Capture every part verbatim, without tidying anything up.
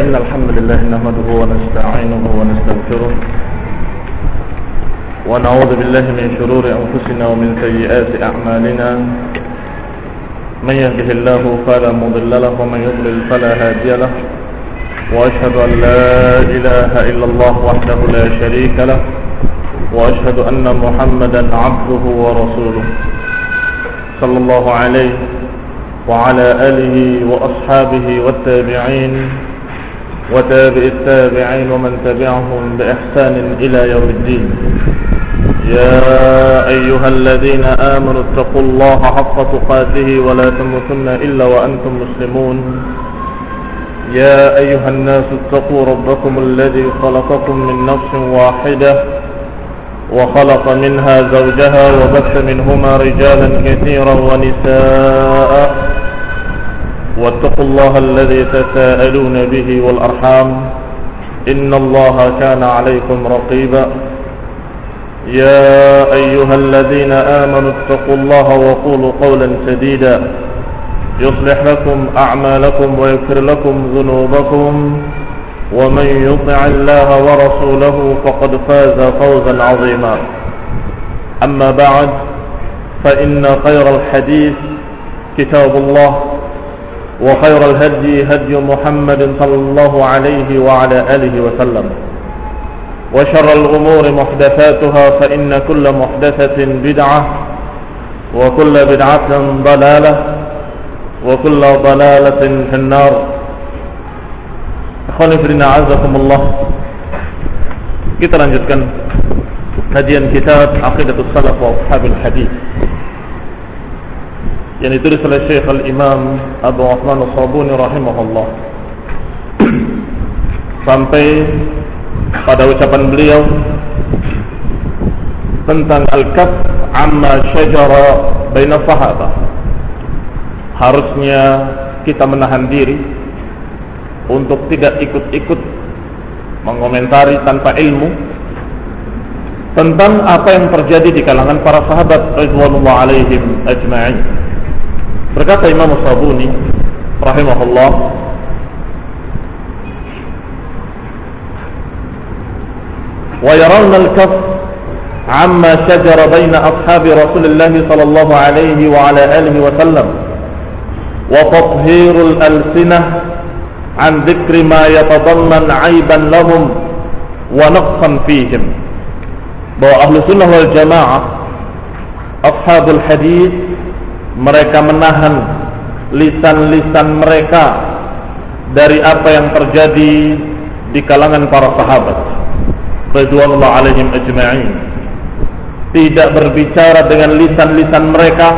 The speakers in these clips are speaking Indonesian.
إن الحمد لله نحمده ونستعينه ونستغفره ونعوذ بالله من شرور أنفسنا ومن سيئات أعمالنا من يهده الله فلا مضل له ومن يضلل فلا هادي له وأشهد أن لا إله إلا الله وحده لا شريك له وأشهد أن محمدا عبده ورسوله صلى الله عليه وعلى آله وأصحابه والتابعين وتابع التابعين ومن تبعهم بإحسان إلى يوم الدين. يا أيها الذين آمنوا اتقوا الله حق تقاته ولا تموتن إلا وأنتم مسلمون. يا أيها الناس اتقوا ربكم الذي خلقكم من نفس واحدة وخلق منها زوجها وبث منهما رجالا كثيرا ونساء واتقوا الله الذي تساءلون به والأرحام إن الله كان عليكم رقيبا. يا أيها الذين آمنوا اتقوا الله وقولوا قولا سديدا يصلح لكم أعمالكم ويغفر لكم ذنوبكم ومن يطع الله ورسوله فقد فاز فوزا عظيما. أما بعد فإن خير الحديث كتاب الله وخير الهدي هدي محمد صلى الله عليه وعلى آله وسلم وشر الأمور محدثاتها فإن كل محدثة بدعة وكل بدعة ضلالة وكل ضلالة في النار. Ikhwani fillah a'azakumullah. Kita lanjutkan kajian kitab Aqidatus Salaf wa Ashabil Hadis yang ditulis oleh Syekh Al-Imam Abu Uthman As-Sabuni rahimahullah, sampai pada ucapan beliau tentang al-kaf amma syajara baina sahabah. Harusnya kita menahan diri untuk tidak ikut-ikut mengomentari tanpa ilmu tentang apa yang terjadi di kalangan para sahabat radhiyallahu alaihim ajma'in. Berkata Imam As-Sabuni rahimahullah, wa yarawna al-kaf amma shajara baina ashabi Rasulillah sallallahu alaihi wa ala alihi wa sallam wa tathhirul alsinah an dzikri ma yatadamman aiban lahum wa naqsan fihim. Bahwa ahlu sunnah wal jamaah, ashabul hadis, mereka menahan lisan-lisan mereka dari apa yang terjadi di kalangan para sahabat radhiyallahu alaihim ajma'in. Tidak berbicara dengan lisan-lisan mereka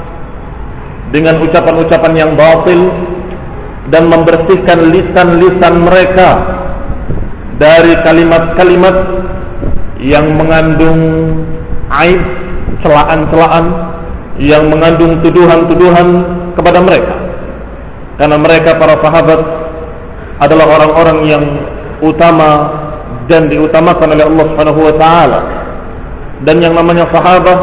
dengan ucapan-ucapan yang batil, dan membersihkan lisan-lisan mereka dari kalimat-kalimat yang mengandung aib, celaan-celaan, yang mengandung tuduhan-tuduhan kepada mereka. Karena mereka para sahabat adalah orang-orang yang utama dan diutamakan oleh Allah Subhanahu wa taala. Dan yang namanya sahabat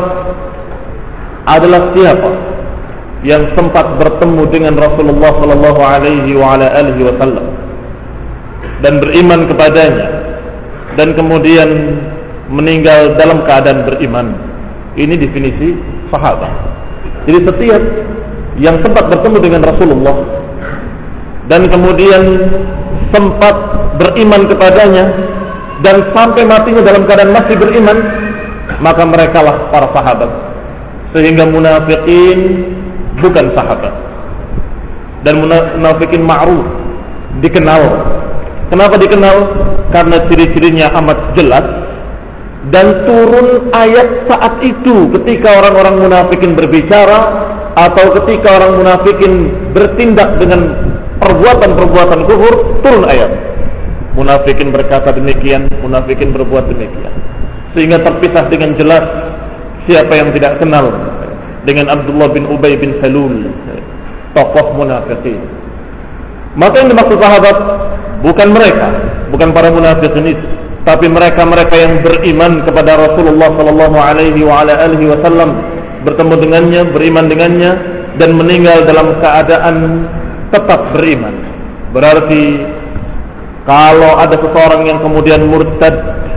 adalah siapa yang sempat bertemu dengan Rasulullah sallallahu alaihi wa ala alihi wasallam dan beriman kepadanya, dan kemudian meninggal dalam keadaan beriman. Ini definisi sahabat. Jadi setiap yang sempat bertemu dengan Rasulullah dan kemudian sempat beriman kepadanya dan sampai matinya dalam keadaan masih beriman, maka merekalah para sahabat. Sehingga munafikin bukan sahabat, dan munafikin ma'ruf, dikenal. Kenapa dikenal? Karena ciri-cirinya amat jelas, dan turun ayat saat itu ketika orang-orang munafikin berbicara atau ketika orang munafikin bertindak dengan perbuatan-perbuatan kufur, turun ayat. Munafikin berkata demikian, munafikin berbuat demikian. Sehingga terpisah dengan jelas siapa yang tidak kenal dengan Abdullah bin Ubay bin Salul, tokoh munafikin. Maka yang dimaksud sahabat bukan mereka, bukan para munafikin itu, tapi mereka-mereka yang beriman kepada Rasulullah sallallahu alaihi wa ala alihi wasallam, bertemu dengannya, beriman dengannya, dan meninggal dalam keadaan tetap beriman. Berarti Kalau ada seseorang yang kemudian murtad,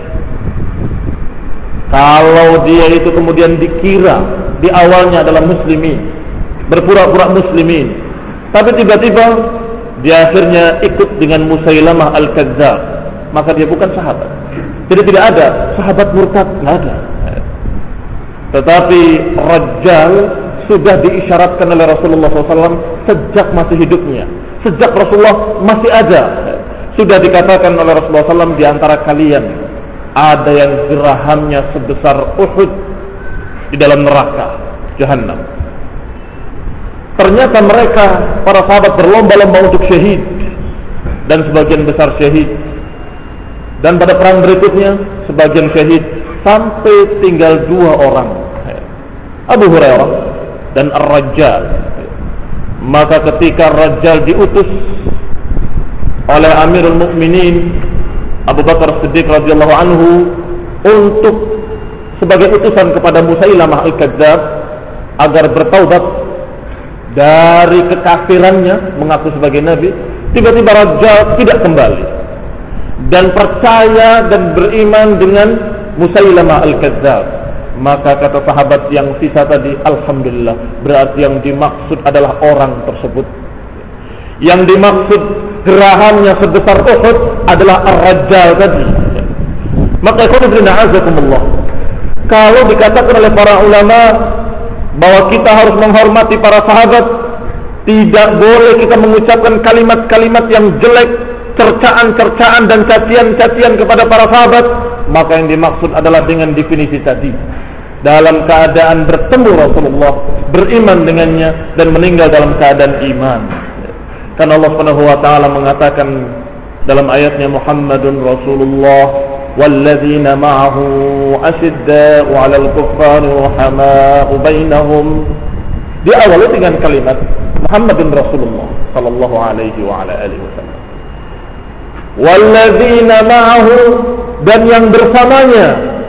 kalau dia itu kemudian dikira di awalnya adalah muslimin, berpura-pura muslimin, tapi tiba-tiba di akhirnya ikut dengan Musailamah al-Kadzdzab, maka dia bukan sahabat. Jadi tidak ada sahabat murtad, tidak ada. Tetapi Rajjal sudah diisyaratkan oleh Rasulullah shallallahu alaihi wasallam sejak masih hidupnya, sejak Rasulullah masih ada. Sudah dikatakan oleh Rasulullah shallallahu alaihi wasallam, di antara kalian ada yang dirhamnya sebesar Uhud di dalam neraka Jahannam. Ternyata mereka, para sahabat, berlomba-lomba untuk syahid, dan sebagian besar syahid. Dan pada perang berikutnya sebagian syahid, sampai tinggal dua orang, Abu Hurairah dan Ar-Rajjal. Maka ketika Rajjal diutus oleh Amirul Mukminin Abu Bakar Siddiq radhiyallahu anhu untuk sebagai utusan kepada Musailamah al-Kadzdzab agar bertaubat dari kekafirannya, mengaku sebagai nabi, tiba-tiba Rajjal tidak kembali dan percaya dan beriman dengan Musailamah al-Kadzdzab. Maka kata sahabat yang sisa tadi, alhamdulillah, berarti yang dimaksud adalah orang tersebut. Yang dimaksud gerahannya sebesar Uhud adalah Ar-Rajjal tadi. Maka ikhwanakumullah, kalau dikatakan oleh para ulama bahwa kita harus menghormati para sahabat, tidak boleh kita mengucapkan kalimat-kalimat yang jelek, cercaan-cercaan dan cacian-cacian kepada para sahabat, maka yang dimaksud adalah dengan definisi tadi, dalam keadaan bertemu Rasulullah, beriman dengannya, dan meninggal dalam keadaan iman. Karena Allah Subhanahu wa taala mengatakan dalam ayatnya, Muhammadun Rasulullah walladzina ma'ahu asyidda'u 'alal kuffari rahama'u bainahum. Diawali dengan kalimat Muhammadun Rasulullah sallallahu alaihi wa ala alihi wasallam. Walladzina ma'ahu, dan yang bersamanya.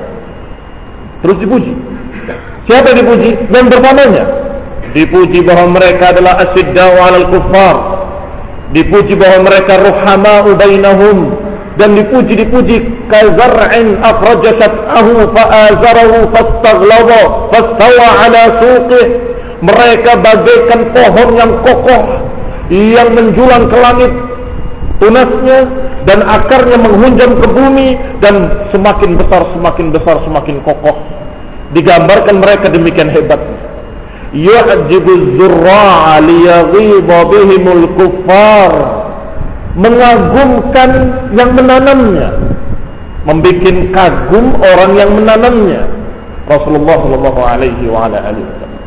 Terus dipuji. Siapa yang dipuji? Yang bersamanya. Dipuji bahwa mereka adalah asyidda'u 'alal kuffar. Dipuji bahwa mereka ruhama'u bainahum, dan dipuji-dipuji kazar'in akhraja syat'ahu fa'azarahu fastaghlaba fastawa 'ala suqih. Mereka bagaikan pohon yang kokoh yang menjulang ke langit tunasnya, dan akarnya menghunjam ke bumi, dan semakin besar, semakin besar, semakin kokoh. Digambarkan mereka demikian hebatnya. Yu'jibu zurra'a liyaghidha bihimul kuffar, mengagumkan yang menanamnya, membikin kagum orang yang menanamnya. Rasulullah sallallahu alaihi wa ala alihi wasallam.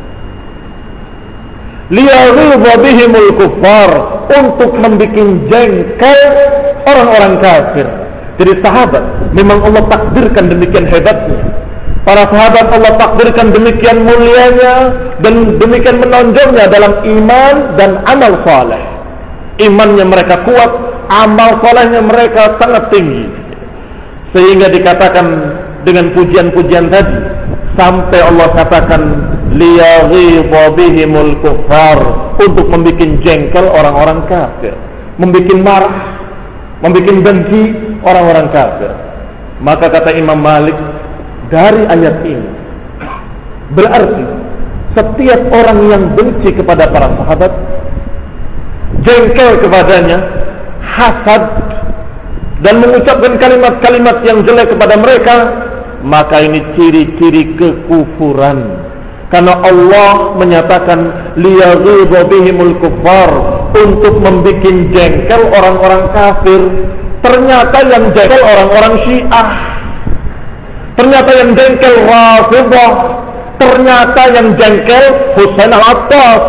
Liyaghidha bihimul kuffar, untuk membikin jengkel orang-orang kafir. Jadi sahabat memang Allah takdirkan demikian hebatnya. Para sahabat Allah takdirkan demikian mulianya dan demikian menonjolnya dalam iman dan amal saleh. Imannya mereka kuat, amal salehnya mereka sangat tinggi, sehingga dikatakan dengan pujian-pujian tadi, sampai Allah katakan liyaghidha bihimul kuffar, untuk membikin jengkel orang-orang kafir, membikin marah, membikin benci orang-orang kafir. Maka kata Imam Malik, dari ayat ini berarti setiap orang yang benci kepada para sahabat, jengkel kepadanya, hasad, dan mengucapkan kalimat-kalimat yang jelek kepada mereka, maka ini ciri-ciri kekufuran. Karena Allah menyatakan liyaghidha bihimul kuffar, untuk membikin jengkel orang-orang kafir. Ternyata yang jengkel orang-orang Syiah, ternyata yang jengkel Rafidhah, ternyata yang jengkel Husain al-Attas.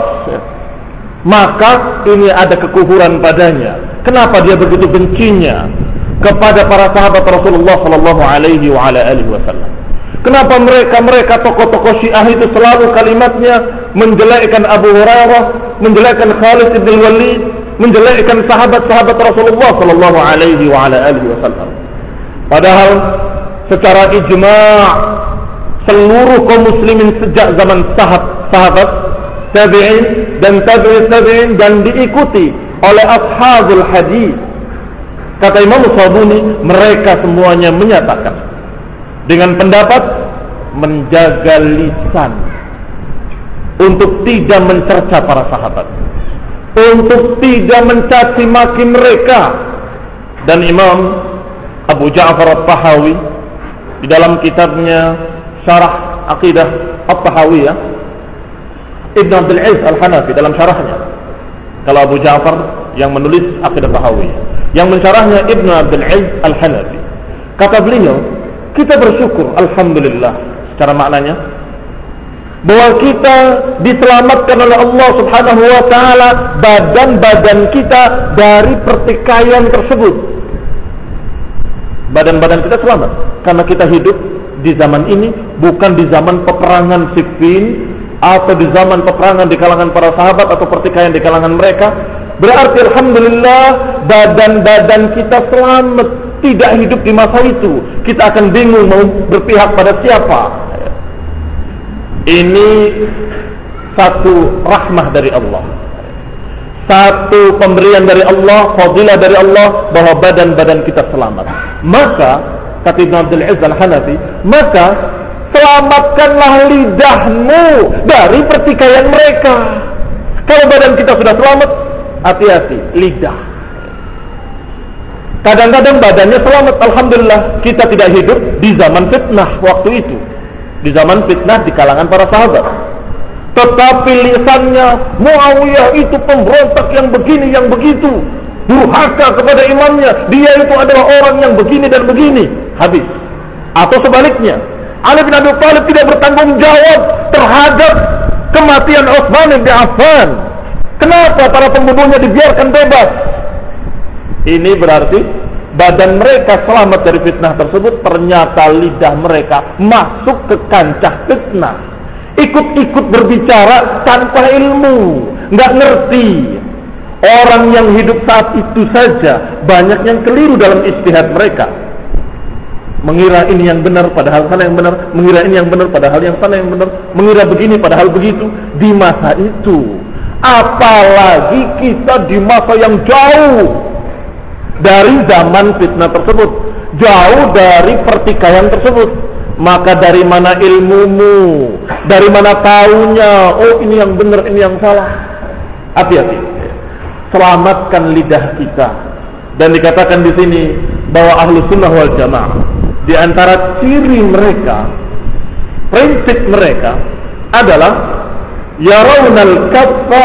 Maka ini ada kekufuran padanya. Kenapa dia begitu bencinya kepada para sahabat Rasulullah sallallahu alaihi wa ala alihi wasallam? Kenapa mereka-mereka tokoh-tokoh Syiah itu selalu kalimatnya menjelekkan Abu Hurairah, menjelekkan Khalid bin Walid, menjelekkan sahabat-sahabat Rasulullah sallallahu alaihi wa ala alihi wasallam? Padahal secara ijma' seluruh kaum muslimin sejak zaman sahabat, sahabat tabi'in dan tabi'in tabi'in, dan diikuti oleh ashabul hadis, Kata Imam Sabuni, mereka semuanya menyatakan dengan pendapat menjaga lisan untuk tidak mencerca para sahabat, untuk tidak mencaci maki mereka. Dan Imam Abu Ja'far At-Tahawi di dalam kitabnya Syarah Aqidah At-Tahawiyah, Ibn Abdul Aziz Al-Hanafi dalam syarahnya, kalau Abu Ja'far yang menulis Aqidah Tahawiyah, yang mensyarahnya Ibn Abdul Aziz Al-Hanafi, kata beliau, kita bersyukur alhamdulillah secara maknanya bahwa kita diselamatkan oleh Allah Subhanahu wa taala, badan-badan kita dari pertikaian tersebut. Badan-badan kita selamat karena kita hidup di zaman ini, bukan di zaman peperangan Siffin atau di zaman peperangan di kalangan para sahabat atau pertikaian di kalangan mereka. Berarti alhamdulillah badan-badan kita selamat, tidak hidup di masa itu. Kita akan bingung mau berpihak pada siapa. Ini satu rahmah dari Allah, satu pemberian dari Allah, fadilah dari Allah, bahwa badan-badan kita selamat. Maka kata Ibn Abdul Aziz Al-Hanafi, maka selamatkanlah lidahmu dari pertikaian mereka. Kalau badan kita sudah selamat, hati-hati lidah. Kadang-kadang badannya selamat, alhamdulillah, kita tidak hidup di zaman fitnah waktu itu, di zaman fitnah di kalangan para sahabat. Tetapi lisannya, Muawiyah itu pemberontak yang begini, yang begitu, durhaka kepada imamnya, dia itu adalah orang yang begini dan begini, habis. Atau sebaliknya, Ali bin Abi Thalib tidak bertanggung jawab terhadap kematian Utsman bin Affan. Kenapa para pembunuhnya dibiarkan bebas? Ini berarti badan mereka selamat dari fitnah tersebut, ternyata lidah mereka masuk ke kancah fitnah, ikut-ikut berbicara tanpa ilmu, nggak ngerti. Orang yang hidup saat itu saja banyak yang keliru dalam ijtihad mereka, mengira ini yang benar padahal sana yang benar, mengira ini yang benar padahal yang sana yang benar, mengira begini padahal begitu di masa itu. Apalagi kita di masa yang jauh dari zaman fitnah tersebut, jauh dari pertikaian tersebut. Maka dari mana ilmumu? Dari mana taunya? Oh, ini yang benar, ini yang salah. Hati-hati. Selamatkan lidah kita. Dan dikatakan di sini bahwa ahlu sunnah wal jamaah, di antara ciri mereka, prinsip mereka adalah yarawnal kaffa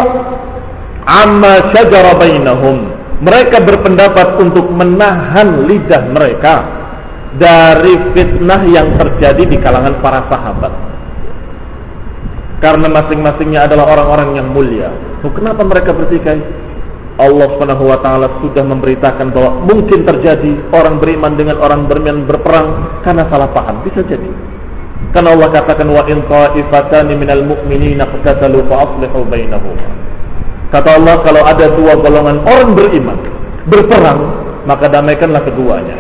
amma syajara bainahum. Mereka berpendapat untuk menahan lidah mereka dari fitnah yang terjadi di kalangan para sahabat, karena masing-masingnya adalah orang-orang yang mulia. So, kenapa mereka bertikai? Allah Subhanahu wa taala sudah memberitakan bahwa mungkin terjadi orang beriman dengan orang beriman berperang karena salah paham, bisa jadi. Karena Allah katakan wa in ta'ifatani minal mu'minina qatatalu fa aslihu bainahuma. Kata Allah, kalau ada dua golongan orang beriman berperang, maka damaikanlah keduanya.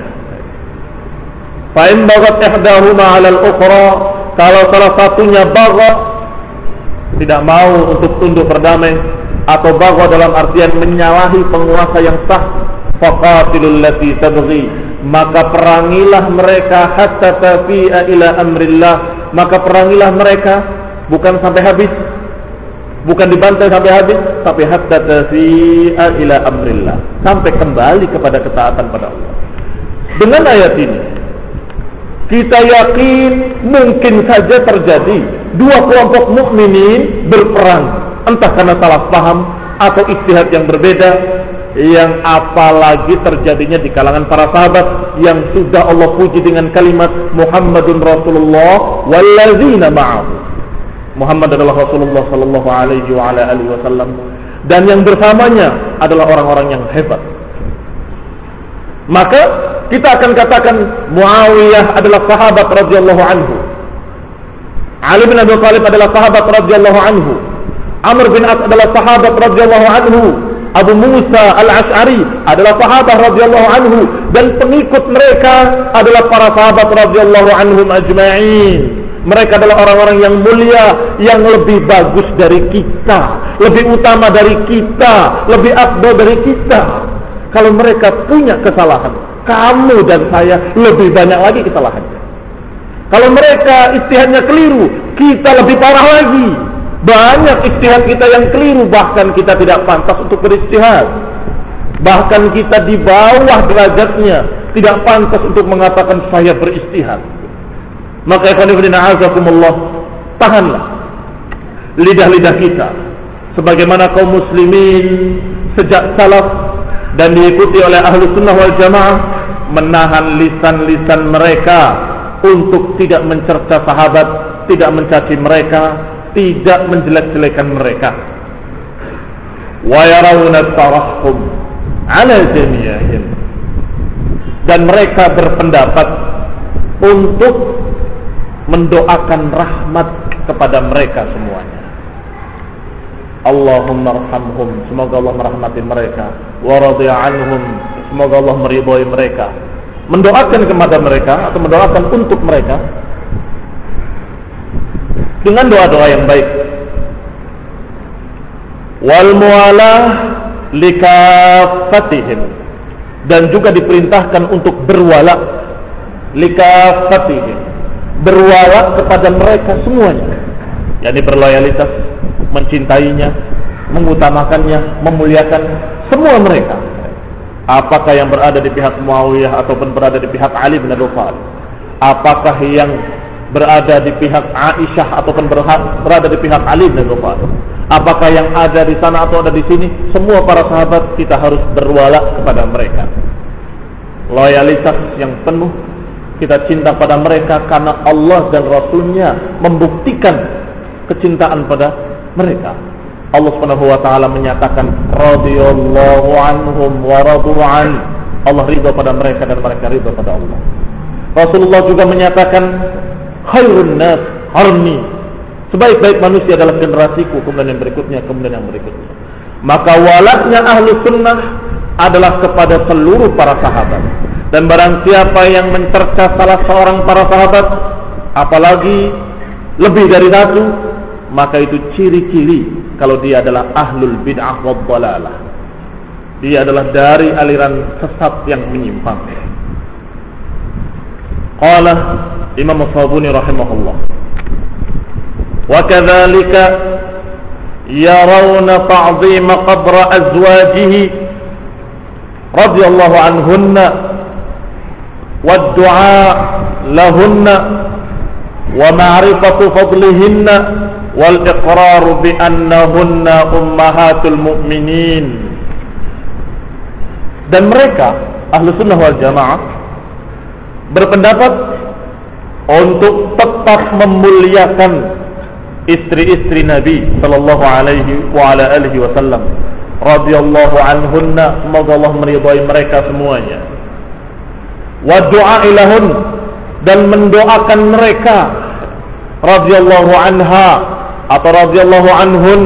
Fa in baghat ihdahuma 'ala al-ukhra, kalau salah satunya baghat, tidak mau untuk tunduk berdamai, atau baghat dalam artian menyalahi penguasa yang sah, faqatilul lati tabghi, maka perangilah mereka hatta tafi'a ila amrillah, maka perangilah mereka bukan sampai habis, bukan dibantai sampai habis, tapi hatta tafi'a ila amrillah, sampai kembali kepada ketaatan pada Allah. Dengan ayat ini kita yakin mungkin saja terjadi dua kelompok mukminin berperang, entah karena salah paham atau ijtihad yang berbeda, yang apalagi terjadinya di kalangan para sahabat yang sudah Allah puji dengan kalimat Muhammadun Rasulullah wallazina ma'ahu. Muhammad adalah Rasulullah sallallahu alaihi wa ala alihi wasallam, dan yang bersamanya adalah orang-orang yang hebat. Maka kita akan katakan Muawiyah adalah sahabat radhiyallahu anhu, Ali bin Abi Thalib adalah sahabat radhiyallahu anhu, Amr bin As adalah sahabat radhiyallahu anhu, Abu Musa Al-Asy'ari adalah sahabat radhiyallahu anhu, dan pengikut mereka adalah para sahabat radhiyallahu anhum ajma'in. Mereka adalah orang-orang yang mulia, yang lebih bagus dari kita, lebih utama dari kita, lebih afdal dari kita. kalau mereka punya kesalahan, kamu dan saya lebih banyak lagi kesalahannya. Kalau mereka ijtihadnya keliru, kita lebih parah lagi. Banyak ijtihad kita yang keliru, bahkan kita tidak pantas untuk berijtihad. Bahkan kita di bawah derajatnya, tidak pantas untuk mengatakan saya berijtihad. Maka ikhwan fillah azakumullah, tahanlah lidah-lidah kita sebagaimana kaum muslimin sejak salaf dan diikuti oleh ahlu sunnah wal jamaah, menahan lisan-lisan mereka untuk tidak mencerca sahabat, tidak mencaci mereka, tidak menjelek-jelekan mereka. Wa yarawna tarahhum ala jami'ihim, dan mereka berpendapat untuk mendoakan rahmat kepada mereka semuanya. Allahumma arhamhum, semoga Allah merahmati mereka. Wa radhiya anhum, semoga Allah meridhai mereka. Mendoakan kepada mereka atau mendoakan untuk mereka dengan doa-doa yang baik. Wal muwalah likaffatihim, dan juga diperintahkan untuk berwala likaffatihim, berwala kepada mereka semuanya, yakni berloyalitas, mencintainya, mengutamakannya, memuliakan semua mereka. Apakah yang berada di pihak Muawiyah ataupun berada di pihak Ali bin Abi Thalib, apakah yang berada di pihak Aisyah ataupun berada di pihak Ali bin Abi Thalib, apakah yang ada di sana atau ada di sini, semua para sahabat kita harus berwala kepada mereka. Loyalitas yang penuh, kita cinta pada mereka karena Allah dan Rasulnya membuktikan kecintaan pada mereka. Allah Subhanahu wa taala menyatakan radhiyallahu anhum wa radu an. Allah ridha pada mereka dan mereka ridha pada Allah. Rasulullah juga menyatakan khairun nas qarni, sebaik-baik manusia adalah generasiku, kemudian yang berikutnya, kemudian yang berikutnya. Maka walaknya ahlu sunnah adalah kepada seluruh para sahabat. Dan barang siapa yang mencerca salah seorang para sahabat, apalagi lebih dari satu, maka itu ciri-ciri kalau dia adalah ahlul bid'ah wad dhalalah. Dia adalah dari aliran sesat yang menyimpang. Qala Imam As-Sabuni rahimahullah, wa kadzalika yarawna ta'zima qabra azwajihi radhiyallahu anhunna wad du'a lahunna wa ma'rifatu fadlihinna wal iqrar bi annahunna ummahatul mu'minin. Dan mereka ahlu sunnah wal jamaah berpendapat untuk tetap memuliakan istri-istri Nabi sallallahu alaihi wa ala alihi wasallam radhiyallahu anhunna, semoga Allah meridhai mereka semuanya. Wa du'a ilahun, dan mendoakan mereka radhiyallahu anha atau radhiyallahu anhun,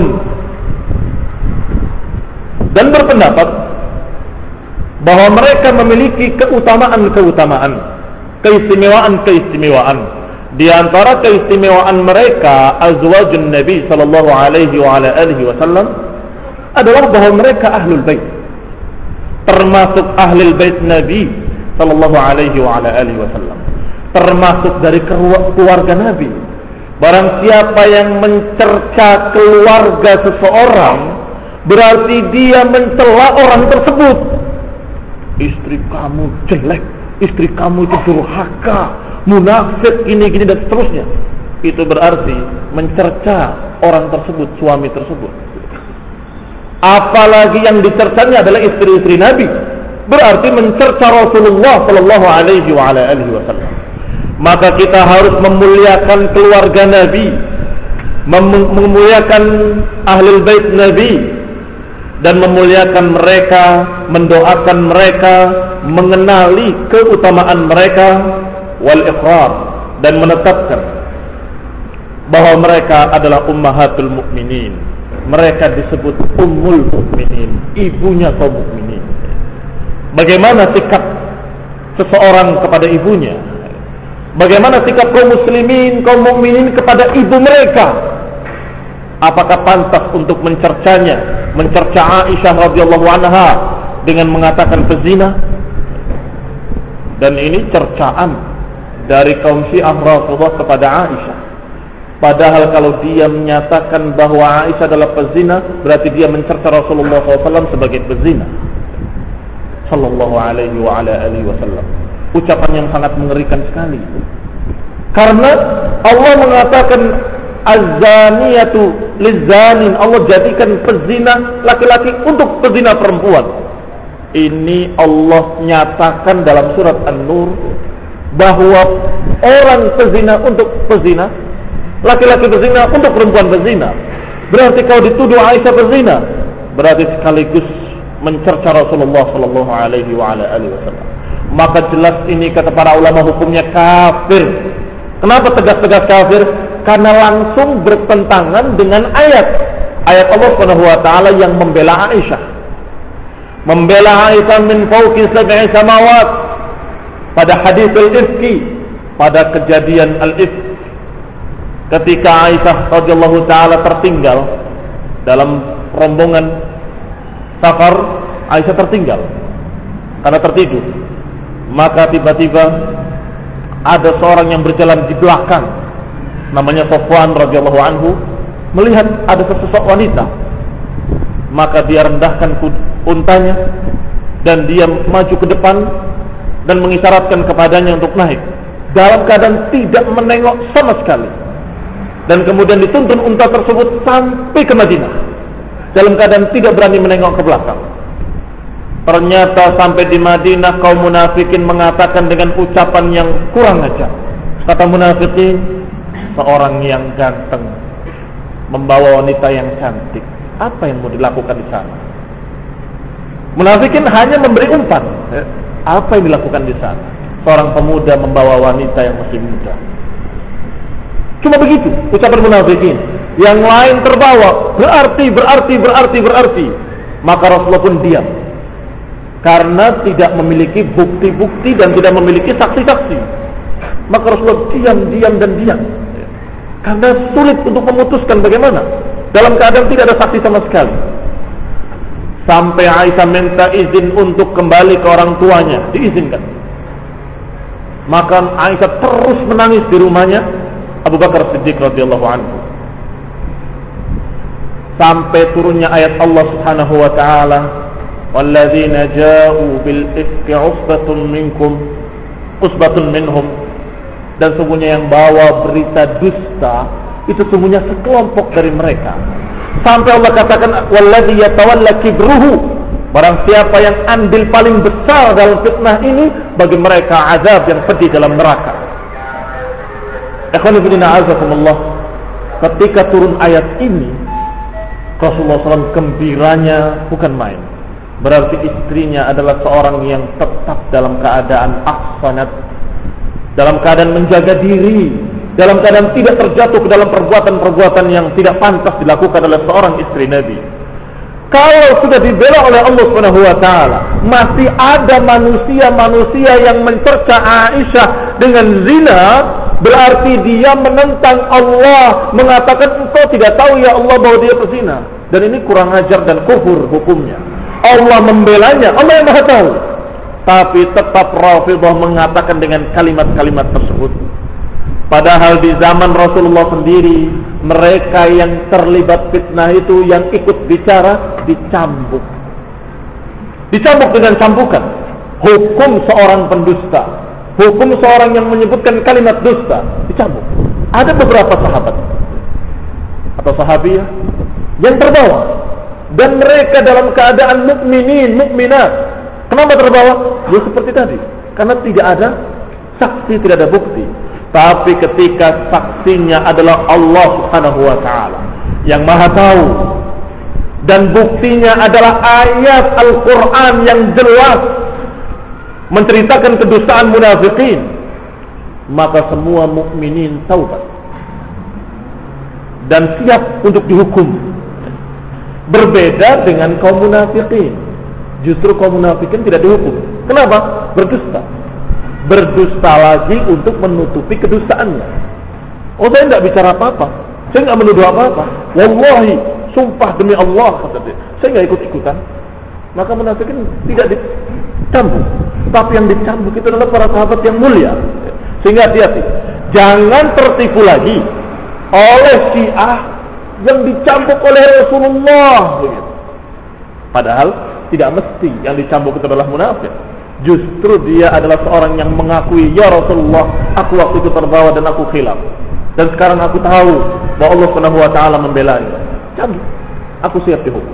dan berpendapat bahwa mereka memiliki keutamaan-keutamaan, keistimewaan-keistimewaan. Di antara keistimewaan mereka azwajun Nabi sallallahu alaihi wa ala alihi wasallam adalah bahwa mereka ahlul bait, termasuk ahlul bait Nabi sallallahu alaihi wa ala alihi wasallam, termasuk dari keluarga Nabi. Barang siapa yang mencerca keluarga seseorang, berarti dia mencela orang tersebut. Istri kamu jelek, istri kamu itu durhaka, munafik, ini gini dan seterusnya. Itu berarti mencerca orang tersebut, suami tersebut. Apalagi yang dicercanya adalah istri-istri Nabi, berarti mencerca Rasulullah sallallahu alaihi wa ala alihi wasallam. Maka kita harus memuliakan keluarga Nabi, mem- memuliakan ahlul bait Nabi, dan memuliakan mereka, mendoakan mereka, mengenali keutamaan mereka, wal iqrar, dan menetapkan bahwa mereka adalah ummahatul mukminin. Mereka disebut ummul mukminin, ibunya kaum mukminin. Bagaimana sikap seseorang kepada ibunya? Bagaimana sikap kaum muslimin, kaum mukminin kepada ibu mereka? Apakah pantas untuk mencercanya, mencerca Aisyah radhiyallahu anha dengan mengatakan pezina. Dan ini cercaan dari kaum Syiah Rafidhah kepada Aisyah. Padahal kalau dia menyatakan bahwa Aisyah adalah pezina, berarti dia mencerca Rasulullah shallallahu alaihi wasallam sebagai pezina. Sallallahu alaihi wa ala alihi wasallam. Ucapan yang sangat mengerikan sekali. Karena Allah mengatakan az-zaniyatu liz-zanin, Allah jadikan pezina laki-laki untuk pezina perempuan. Ini Allah nyatakan dalam surat An-Nur bahwa orang pezina untuk pezina, laki-laki pezina untuk perempuan pezina. Berarti kalau dituduh Aisyah pezina, berarti sekaligus mencerca Rasulullah sallallahu alaihi wa ala alihi wasallam. Maka jelas ini kata para ulama hukumnya kafir. Kenapa tegas-tegas kafir? Karena langsung bertentangan dengan ayat ayat Allah Subhanahu wa taala yang membela Aisyah. Membela Aisyah min fawqi sab'i samawat pada hadis al-ifki, pada kejadian al-ifk, ketika Aisyah radhiyallahu taala tertinggal dalam rombongan safar. Aisyah tertinggal karena tertidur. Maka tiba-tiba ada seorang yang berjalan di belakang, namanya Safwan radhiyallahu anhu, melihat ada sesosok wanita. Maka dia rendahkan untanya dan dia maju ke depan dan mengisyaratkan kepadanya untuk naik, dalam keadaan tidak menengok sama sekali. Dan kemudian dituntun unta tersebut sampai ke Madinah dalam keadaan tidak berani menengok ke belakang. Ternyata sampai di Madinah kaum munafikin mengatakan dengan ucapan yang kurang ajar. Kata munafikin, seorang yang ganteng membawa wanita yang cantik, apa yang mau dilakukan di sana? Munafikin hanya memberi umpan. Apa yang dilakukan di sana? Seorang pemuda membawa wanita yang masih muda. Cuma begitu ucapan munafikin. Yang lain terbawa, berarti, berarti, berarti, berarti. Maka Rasulullah pun diam, karena tidak memiliki bukti-bukti dan tidak memiliki saksi-saksi. Maka Rasulullah diam, diam, dan diam, karena sulit untuk memutuskan bagaimana dalam keadaan tidak ada saksi sama sekali. Sampai Aisyah minta izin untuk kembali ke orang tuanya, diizinkan. Maka Aisyah terus menangis di rumahnya Abu Bakar Siddiq radhiyallahu anhu, sampai turunnya ayat Allah Subhanahu wa taala, walladzina ja'u bil ifki usbatun minkum usbatun minhum, dan sungguhnya yang bawa berita dusta itu sungguhnya sekelompok dari mereka. Sampai Allah katakan walladzi yatawalla kibruhu, barang siapa yang andil paling besar dalam fitnah ini, bagi mereka azab yang pedih dalam neraka. Ikhwan fillah azakumullah, ketika turun ayat ini Rasulullah shallallahu alaihi wasallam gembiranya bukan main. Berarti istrinya adalah seorang yang tetap dalam keadaan ahsanat, dalam keadaan menjaga diri, dalam keadaan tidak terjatuh ke dalam perbuatan-perbuatan yang tidak pantas dilakukan oleh seorang istri Nabi. Kalau sudah dibela oleh Allah Subhanahu wa taala, masih ada manusia-manusia yang mencerca Aisyah dengan zina, berarti dia menentang Allah, mengatakan engkau tidak tahu ya Allah bahwa dia pezina. Dan ini kurang ajar dan kufur hukumnya. Allah membelanya, Allah yang Maha tahu. Tapi tetap Rafidhah mengatakan dengan kalimat-kalimat tersebut. Padahal di zaman Rasulullah sendiri, mereka yang terlibat fitnah itu, yang ikut bicara, dicambuk. Dicambuk dengan cambukan. Hukum seorang pendusta, hukum seorang yang menyebutkan kalimat dusta, dicambuk. Ada beberapa sahabat atau sahabiah yang terbawa, dan mereka dalam keadaan mukminin, mukminat. Kenapa terbawa? Ya seperti tadi, karena tidak ada saksi, tidak ada bukti. Tapi ketika saksinya adalah Allah Subhanahu wa taala yang Maha tahu, dan buktinya adalah ayat Al-Qur'an yang jelas menceritakan kedustaan munafikin, maka semua mukminin taubat dan siap untuk dihukum. Berbeda dengan kaum munafikin. Justru kaum munafikin tidak dihukum. Kenapa? Berdusta. Berdusta lagi untuk menutupi kedustaannya. Oh, saya tidak bicara apa-apa, saya tidak menuduh apa-apa. Wallahi, sumpah demi Allah, kata dia, saya tidak ikut-ikutan. maka munafikin tidak dicambuk. Tapi yang dicambuk itu adalah para sahabat yang mulia. Sehingga hati-hati, jangan tertipu lagi oleh Syiah yang dicambuk oleh Rasulullah. Padahal tidak mesti yang dicambuk itu adalah munafik. Justru dia adalah seorang yang mengakui, ya Rasulullah, aku waktu itu terbawa dan aku khilaf. Dan sekarang aku tahu bahwa Allah Subhanahu wa taala membelanya. Cambuk, aku siap dihukum.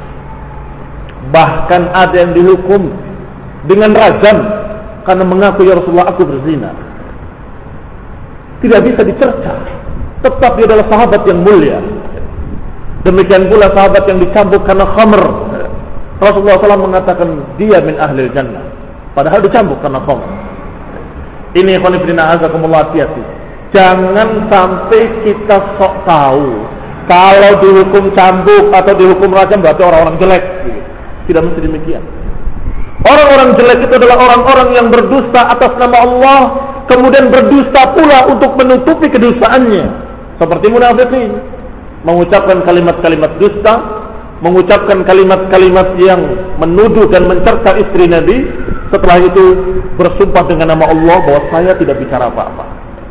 Bahkan ada yang dihukum dengan rajam karena mengaku, ya Rasulullah, aku berzina. Tidak bisa dicerca, tetap dia adalah sahabat yang mulia. Demikian pula sahabat yang dicambuk karena khamr, Rasulullah shallallahu alaihi wasallam mengatakan dia min ahlil jannah, padahal dicambuk karena khamr. Ini ikhwan fillah azakumullah, hati-hati. Jangan sampai kita sok tahu kalau dihukum cambuk atau dihukum rajam berarti orang-orang jelek. Tidak mesti demikian. Orang-orang jelek itu adalah orang-orang yang berdusta atas nama Allah, kemudian berdusta pula untuk menutupi kedustaannya. Seperti munafikin, mengucapkan kalimat-kalimat dusta, mengucapkan kalimat-kalimat yang menuduh dan mencerca istri Nabi, setelah itu bersumpah dengan nama Allah bahwa saya tidak bicara apa-apa.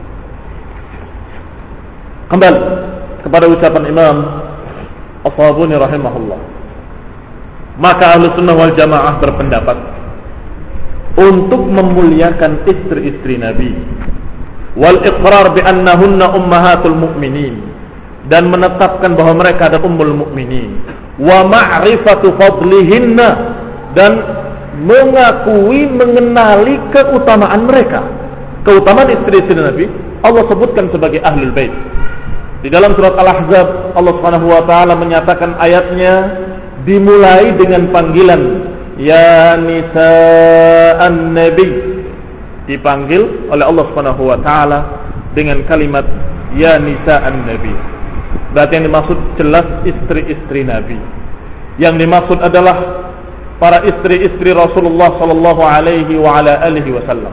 Kembali kepada ucapan Imam As-Sabuni rahimahullah. Maka Ahlus Sunnah wal Jamaah berpendapat untuk memuliakan istri-istri Nabi, wal iqrar bi annahunna ummahatul mu'minin, dan menetapkan bahwa mereka adalah ummul mu'minin, wa ma'rifatu fadlihinna, dan mengakui, mengenali keutamaan mereka. Keutamaan istri-istri Nabi Allah sebutkan sebagai ahlul bait. Di dalam surat Al-Ahzab Allah Subhanahu wa taala menyatakan ayatnya dimulai dengan panggilan ya nisa'an nabi, dipanggil oleh Allah Subhanahu wa taala dengan kalimat ya nisa'an nabi. Berarti yang dimaksud jelas istri-istri Nabi. Yang dimaksud adalah para istri-istri Rasulullah sallallahu alaihi wa ala alihi wasallam.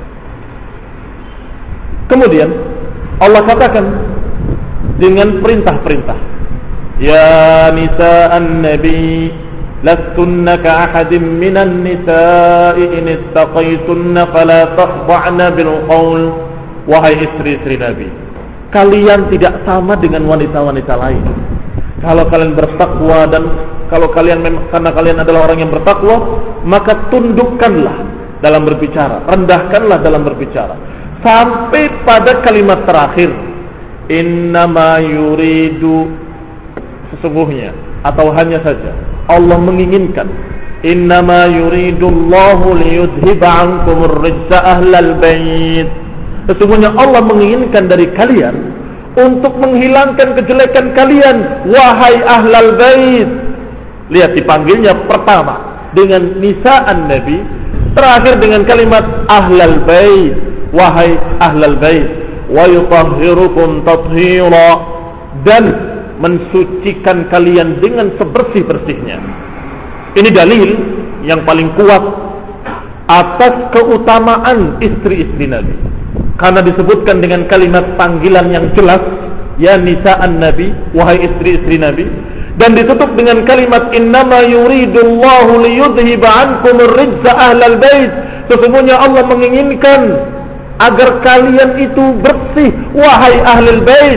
Kemudian Allah katakan dengan perintah-perintah, ya nisa'an nabi lastunna ka'ahadin minan nisa'i in ittaqaytunna fala takhda'na bil qaul. Wahai istri-istri Nabi, kalian tidak sama dengan wanita-wanita lain. Kalau kalian bertakwa, dan kalau kalian memang karena kalian adalah orang yang bertakwa, maka tundukkanlah dalam berbicara, rendahkanlah dalam berbicara, sampai pada kalimat terakhir, innama yuridu, sesungguhnya atau hanya saja Allah menginginkan, innama yuridullahu liyudhiba ankumur rijsa ahlal bait, sesungguhnya Allah menginginkan dari kalian untuk menghilangkan kejelekan kalian, wahai ahlal bait. Lihat, dipanggilnya pertama dengan nisa'an Nabi, terakhir dengan kalimat ahlal bait, wahai ahlal bait, wa yutahhirukum tathira, dan mensucikan kalian dengan sebersih-bersihnya. Ini dalil yang paling kuat atas keutamaan istri-istri Nabi, karena disebutkan dengan kalimat panggilan yang jelas, ya nisa'an Nabi, wahai istri-istri Nabi, dan ditutup dengan kalimat innama yuridullahu liyudhiba ankumur rijsa ahlal bait, sesungguhnya Allah menginginkan agar kalian itu bersih, wahai ahlul bait.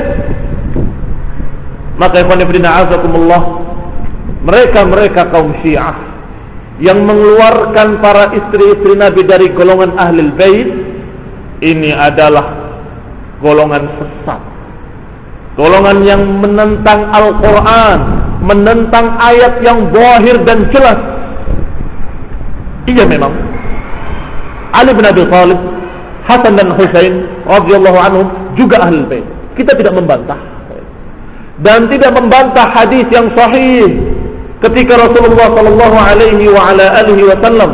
Maka ikhwan fillah azakumullah, mereka-mereka kaum Syiah yang mengeluarkan para istri-istri Nabi dari golongan ahlul bait, ini adalah golongan sesat, golongan yang menentang Al-Quran, menentang ayat yang zahir dan jelas. Iya, memang Ali bin Abi Thalib, Hasan dan Husain radhiyallahu anhum juga ahlul bait. Kita tidak membantah dan tidak membantah hadis yang sahih ketika Rasulullah sallallahu alaihi wa ala alihi wasallam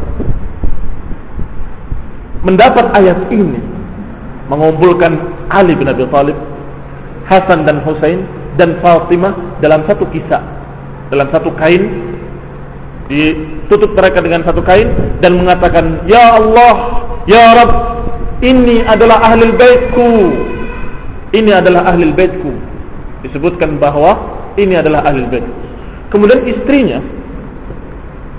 mendapat ayat ini, mengumpulkan Ali bin Abi Thalib, Hasan dan Husain dan Fatimah dalam satu kisah, dalam satu kain, ditutup mereka dengan satu kain dan mengatakan, ya Allah, ya Rabb, ini adalah ahlul baitku, ini adalah ahlul baitku. Disebutkan bahwa ini adalah ahlul bait. Kemudian istrinya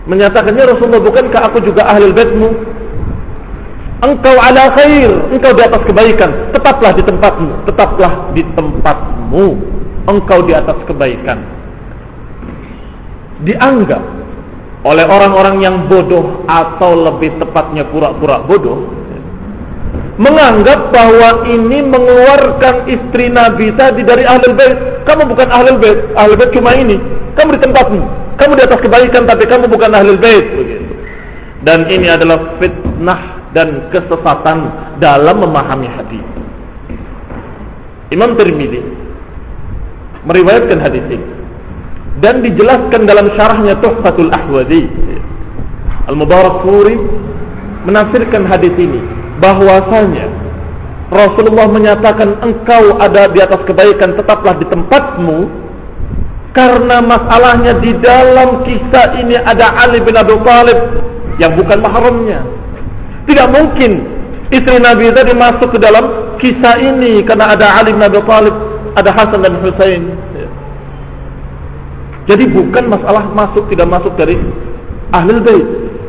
menyatakannya, Rasulullah, bukankah aku juga ahlul baitmu? Engkau ala khair, engkau di atas kebaikan, tetaplah di tempatmu, tetaplah di tempatmu, engkau di atas kebaikan. Dianggap oleh orang-orang yang bodoh, atau lebih tepatnya pura-pura bodoh, menganggap bahwa ini mengeluarkan istri Nabi tadi dari ahlul bait. Kamu bukan ahlul bait, ahlul bait cuma ini, kamu di tempatmu, kamu di atas kebaikan, tapi kamu bukan ahlul bait, begitu. Dan ini adalah fitnah dan kesesatan dalam memahami hadis. Imam Tirmidzi meriwayatkan hadis ini dan dijelaskan dalam syarahnya Tuhfatul Ahwadi. Al-Mubarakfuri menafsirkan hadis ini bahwasanya Rasulullah menyatakan engkau ada di atas kebaikan, tetaplah di tempatmu, karena masalahnya di dalam kisah ini ada Ali bin Abi Thalib yang bukan mahramnya. Tidak mungkin istri Nabi tadi masuk ke dalam kisah ini karena ada Ali bin Abi Thalib, ada Hasan dan Husain. Jadi bukan masalah masuk tidak masuk dari ahlul bait.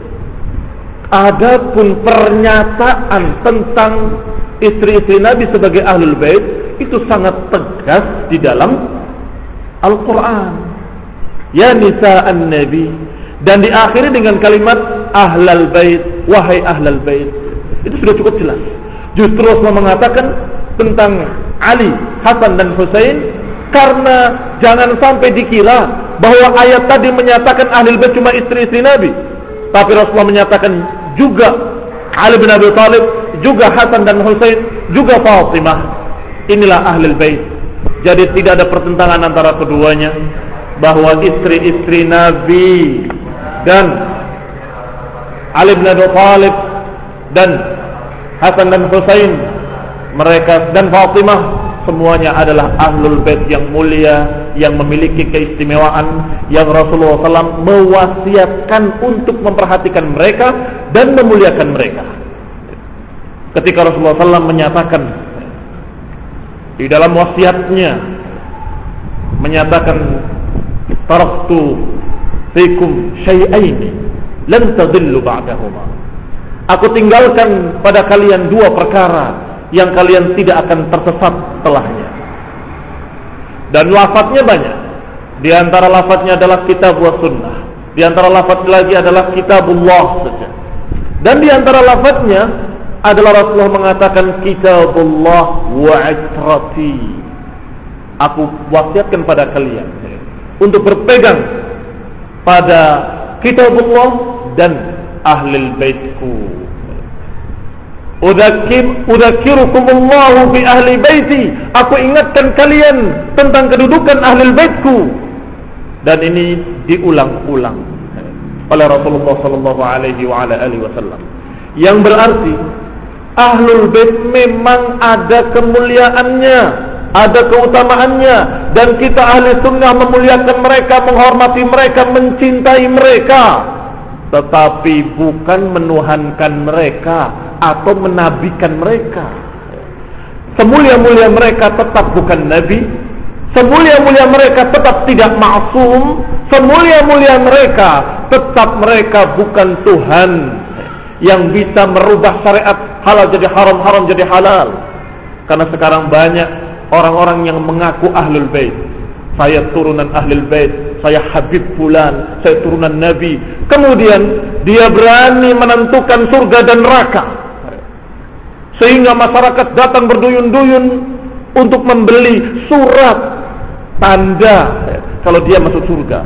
Adapun pernyataan tentang istri-istri Nabi sebagai ahlul bait itu sangat tegas di dalam Al-Quran. Ya nisa'an Nabi, dan diakhiri dengan kalimat ahlal bait, wahai ahlal bait. Itu sudah cukup jelas. Justru Rasulullah mengatakan tentang Ali, Hasan dan Husain, karena jangan sampai dikira bahwa ayat tadi menyatakan ahlul bait cuma istri-istri Nabi, tapi Rasulullah menyatakan juga Ali bin Abi Thalib, juga Hasan dan Husain, juga Fatimah. Inilah ahlul bait. Jadi tidak ada pertentangan antara keduanya, bahwa istri-istri Nabi dan Ali bin Abi Thalib dan Hasan dan Husain, mereka dan Fatimah, semuanya adalah ahlul bait yang mulia, yang memiliki keistimewaan, yang Rasulullah shallallahu alaihi wasallam mewasiatkan untuk memperhatikan mereka dan memuliakan mereka. Ketika Rasulullah shallallahu alaihi wasallam menyatakan di dalam wasiatnya, menyatakan taraktu fikum syai'aini lan tadillu ba'dahuma. Aku tinggalkan pada kalian dua perkara yang kalian tidak akan tersesat setelahnya. Dan lafadznya banyak. Di antara lafadznya adalah kitab wa sunnah. Di antara lafadznya lagi adalah kitabullah saja. Dan di antara lafadznya adalah Rasulullah mengatakan kitabullah wa itrati. Aku wasiatkan pada kalian untuk berpegang pada kitabullah dan ahlul baitku. Udzakir udzakirukumullahu bi ahli baiti. Aku ingatkan kalian tentang kedudukan ahlul baitku. Dan ini diulang-ulang oleh Rasulullah sallallahu alaihi wa ala alihi wasallam. Yang berarti ahlul bait memang ada kemuliaannya, ada keutamaannya, dan kita ahli sunnah memuliakan mereka, menghormati mereka, mencintai mereka, tetapi bukan menuhankan mereka atau menabikan mereka. Semulia-mulia mereka tetap bukan nabi, semulia-mulia mereka tetap tidak maksum, semulia-mulia mereka tetap mereka bukan Tuhan yang bisa merubah syariat halal jadi haram, haram jadi halal. Karena sekarang banyak orang-orang yang mengaku ahlul bait. Saya turunan ahlul bait, saya Habib fulan, saya turunan Nabi. Kemudian dia berani menentukan surga dan neraka, sehingga masyarakat datang berduyun-duyun untuk membeli surat tanda kalau dia masuk surga.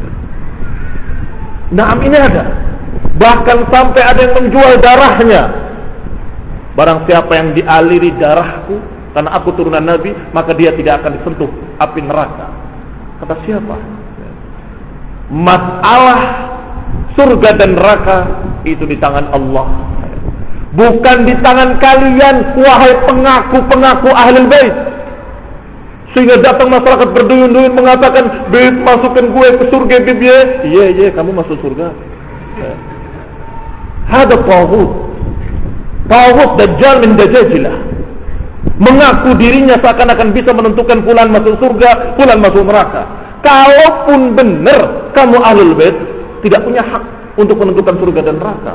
Nah, ini ada. Bahkan sampai ada yang menjual darahnya. Barang siapa yang dialiri darahku karena aku turunan Nabi, maka dia tidak akan disentuh api neraka. Kata siapa? Masalah surga dan neraka itu di tangan Allah, bukan di tangan kalian, wahai pengaku-pengaku ahlul bait. Sehingga datang masyarakat berduyun-duyun mengatakan, "Bib, masukkan gue ke surga, Bib ya." Iya, iya, kamu masuk surga. Hada taghut. Taghut dajjal min dajajilah. Mengaku dirinya seakan-akan bisa menentukan fulan masuk surga, fulan masuk neraka. Kalaupun benar kamu ahlul bait, tidak punya hak untuk menentukan surga dan neraka.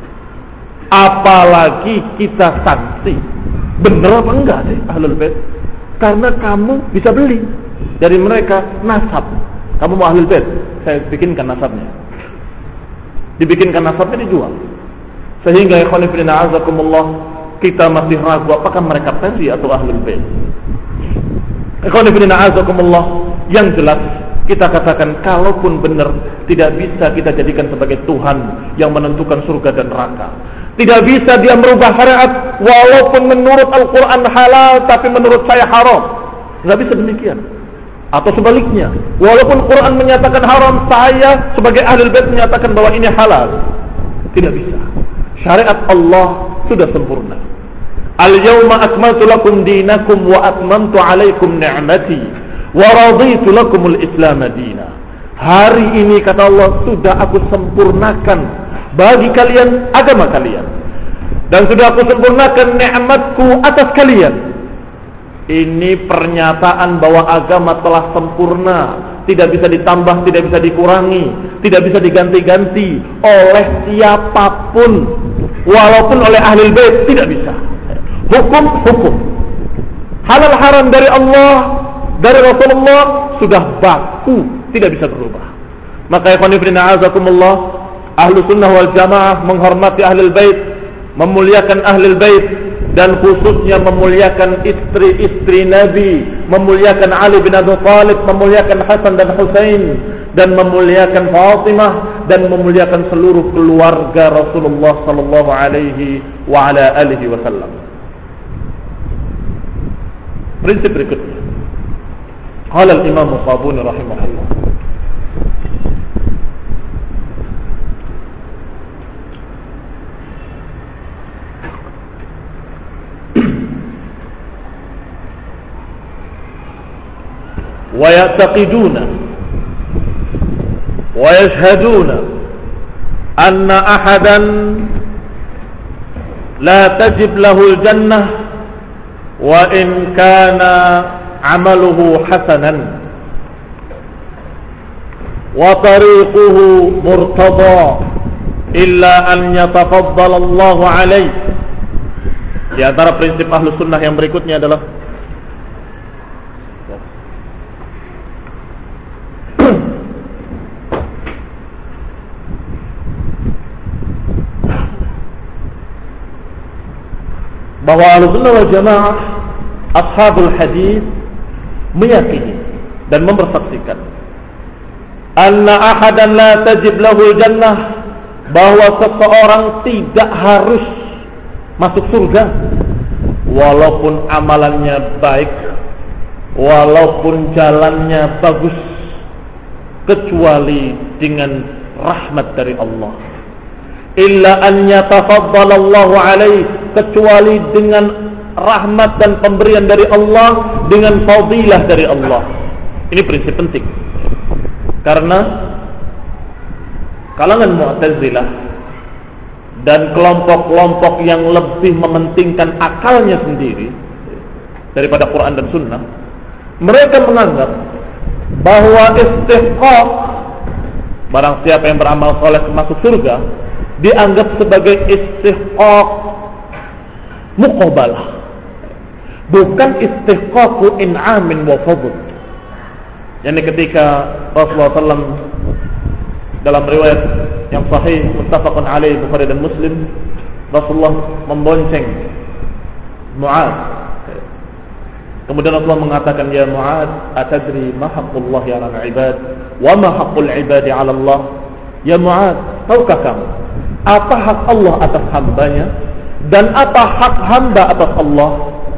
Apalagi kita sanksi, bener apa enggak deh Ahlul Bait? Karena kamu bisa beli dari mereka nasab. Kamu mau Ahlul Bait, saya bikinkan nasabnya. Dibikinkan nasabnya, dijual. Sehingga ikhwan fillah azakumullah, kita masih ragu apakah mereka Persi atau Ahlul Bait. Ikhwan fillah azakumullah, yang jelas kita katakan kalaupun benar, tidak bisa kita jadikan sebagai Tuhan yang menentukan surga dan neraka. Tidak bisa dia merubah syariat walaupun menurut Al-Quran halal tapi menurut saya haram. Tidak bisa demikian. Atau sebaliknya, walaupun Quran menyatakan haram, saya sebagai Ahlul Bait menyatakan bahwa ini halal. Tidak bisa. Syariat Allah sudah sempurna. Al-yawma akmaltu lakum dinakum wa atmamtu alaikum ni'mati wa raditu lakumul Islam madina. Hari ini kata Allah, sudah aku sempurnakan bagi kalian agama kalian, dan sudah aku sempurnakan nikmatku atas kalian. Ini pernyataan bahwa agama telah sempurna, tidak bisa ditambah, tidak bisa dikurangi, tidak bisa diganti-ganti oleh siapapun, walaupun oleh Ahlul Bait tidak bisa. Hukum hukum, halal haram dari Allah, dari Rasulullah sudah baku, tidak bisa berubah. Maka ikhwan fillah azakumullah, Ahlu Sunnah wal Jamaah menghormati Ahlul Bait, memuliakan Ahlul Bait, dan khususnya memuliakan istri-istri Nabi, memuliakan Ali bin Abi Thalib, memuliakan Hasan dan Husain, dan memuliakan Fatimah, dan memuliakan seluruh keluarga Rasulullah sallallahu alaihi wa ala alihi wasallam. Prinsip berikutnya, qala al-Imam Sabuni rahimahullah, ويعتقدون ويشهدون أن أحدا لا تجب له الجنة وإن كان عمله حسنا وطريقه مرتضى إلا أن يتفضل الله عليه. Di antara prinsip Ahlu Sunnah yang berikutnya adalah bahwa Ahlussunnah wal Jamaah, ashabul hadis, meyakini dan mempersaksikan anna ahadan la tajib lahul jannah, bahwa seseorang tidak harus masuk surga walaupun amalannya baik, walaupun jalannya bagus, kecuali dengan rahmat dari Allah. Illa an yatafaddalallahu alaihi, kecuali dengan rahmat dan pemberian dari Allah, dengan fadilah dari Allah. Ini prinsip penting, karena kalangan Mu'tazilah dan kelompok-kelompok yang lebih mementingkan akalnya sendiri daripada Quran dan Sunnah, mereka menganggap bahwa istihqaq, barang siapa yang beramal soleh masuk surga, dianggap sebagai istihqaq muqabalah, bukan istihqaqu in'amin wa fadl. Yani ketika Rasulullah sallallahu alaihi wasallam dalam riwayat yang sahih muttafaqun alaih Bukhari dan Muslim, Rasulullah membonceng Mu'adz. Kemudian Rasulullah mengatakan, ya Mu'adz, atadri ma haqqullahi 'alal 'ibad wa ma haqqul 'ibadi 'ala Allah? Ya Mu'adz, tahukah kamu apa hak Allah atas hambanya dan apa hak hamba atas Allah?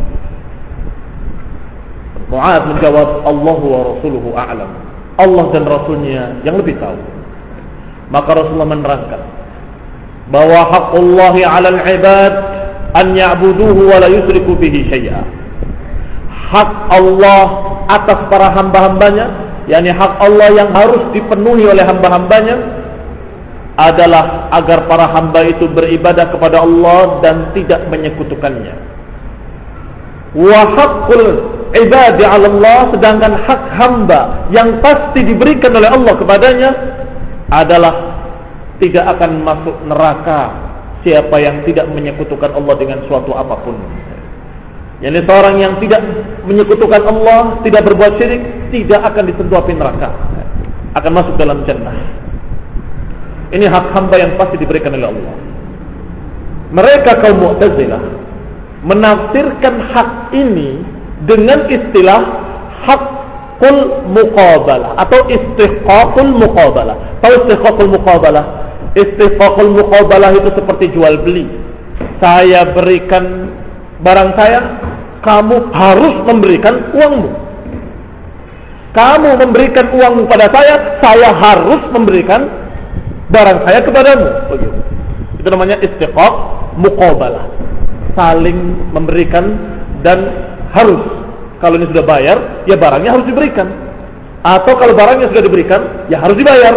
Mu'adz menjawab, Allahu wa rasuluhu a'lam. Allah dan Rasulnya yang lebih tahu. Maka Rasulullah menerangkan bahwa haqqullahi 'alal 'ibad an ya'buduhu wa la yusyriku bihi syai'a. Hak Allah atas para hamba-hambanya, yakni hak Allah yang harus dipenuhi oleh hamba-hambanya, adalah agar para hamba itu beribadah kepada Allah dan tidak menyekutukannya. Wa haqqul ibadi 'ala Allah, sedangkan hak hamba yang pasti diberikan oleh Allah kepadanya adalah tidak akan masuk neraka siapa yang tidak menyekutukan Allah dengan suatu apapun. Yani seorang yang tidak menyekutukan Allah, tidak berbuat syirik, tidak akan disentuh api neraka, akan masuk dalam jannah. Ini hak hamba yang pasti diberikan oleh Allah. Mereka kaum Mu'tazilah menafsirkan hak ini dengan istilah haqqul muqabalah atau istiqaqul muqabalah. Tahu istiqaqul muqabalah? Istiqaqul muqabalah itu seperti jual beli. Saya berikan barang saya, kamu harus memberikan uangmu. Kamu memberikan uang pada saya, saya harus memberikan barang saya kepadamu. Begitu. Itu namanya istiqaq muqabalah. Saling memberikan dan harus. Kalau ini sudah bayar, ya barangnya harus diberikan. Atau kalau barangnya sudah diberikan, ya harus dibayar.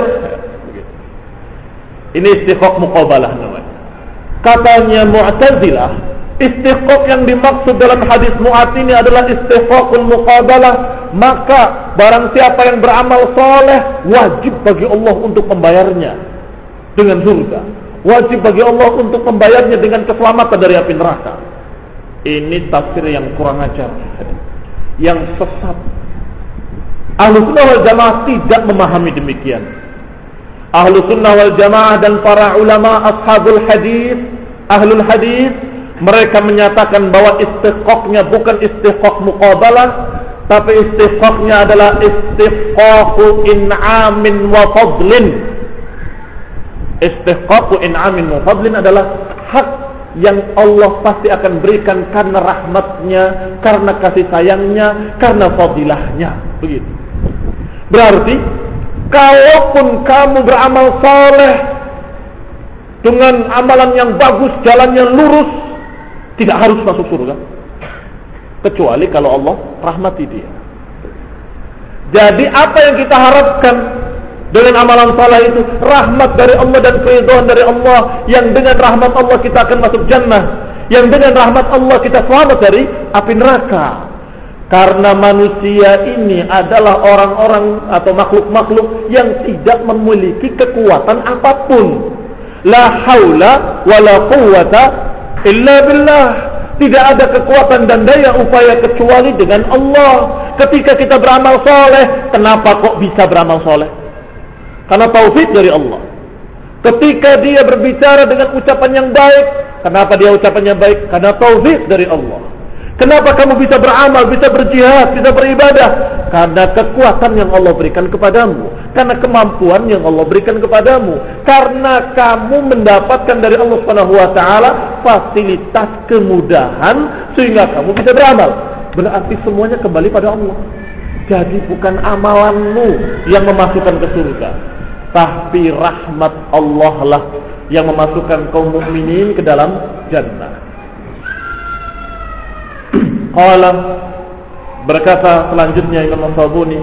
Ini istiqaq muqabalah namanya. Katanya Mu'tazilah, istiqaq yang dimaksud dalam hadis Mu'adz ini adalah istiqaqul muqabalah. Maka barang siapa yang beramal soleh, wajib bagi Allah untuk membayarnya dengan surga. Wajib bagi Allah untuk membayarnya dengan keselamatan dari api neraka. Ini tafsir yang kurang ajar, yang sesat. Ahlussunnah wal Jamaah tidak memahami demikian. Ahlussunnah wal Jamaah dan para ulama ashabul hadis, ahlul hadis, mereka menyatakan bahwa istiqaqnya bukan istiqaq muqabalah, tapi istiqaqnya adalah istiqaqu in'amin wa fadlin. Istiqaqu in'amin wa fadlin adalah hak yang Allah pasti akan berikan karena rahmatnya, karena kasih sayangnya, karena fadilahnya. Begitu. Berarti kalaupun kamu beramal saleh dengan amalan yang bagus, jalan yang lurus, tidak harus masuk surga, kecuali kalau Allah rahmati dia. Jadi apa yang kita harapkan dengan amalan saleh itu? Rahmat dari Allah dan keridhaan dari Allah, yang dengan rahmat Allah kita akan masuk jannah, yang dengan rahmat Allah kita selamat dari api neraka. Karena manusia ini adalah orang-orang atau makhluk-makhluk yang tidak memiliki kekuatan apapun. La haula wala quwwata illa billah. Tidak ada kekuatan dan daya upaya kecuali dengan Allah. Ketika kita beramal soleh, kenapa kok bisa beramal soleh? Karena taufik dari Allah. Ketika dia berbicara dengan ucapan yang baik, kenapa dia ucapannya baik? Karena taufik dari Allah. Kenapa kamu bisa beramal, bisa berjihad, bisa beribadah? Karena kekuatan yang Allah berikan kepadamu, karena kemampuan yang Allah berikan kepadamu, karena kamu mendapatkan dari Allah Subhanahu wa taala fasilitas kemudahan sehingga kamu bisa beramal. Berarti semuanya kembali pada Allah. Jadi bukan amalanmu yang memasukkan ke surga, tapi rahmat Allah lah yang memasukkan kaum mukminin ke dalam jannah. Qala, berkata selanjutnya Imam As-Sabuni,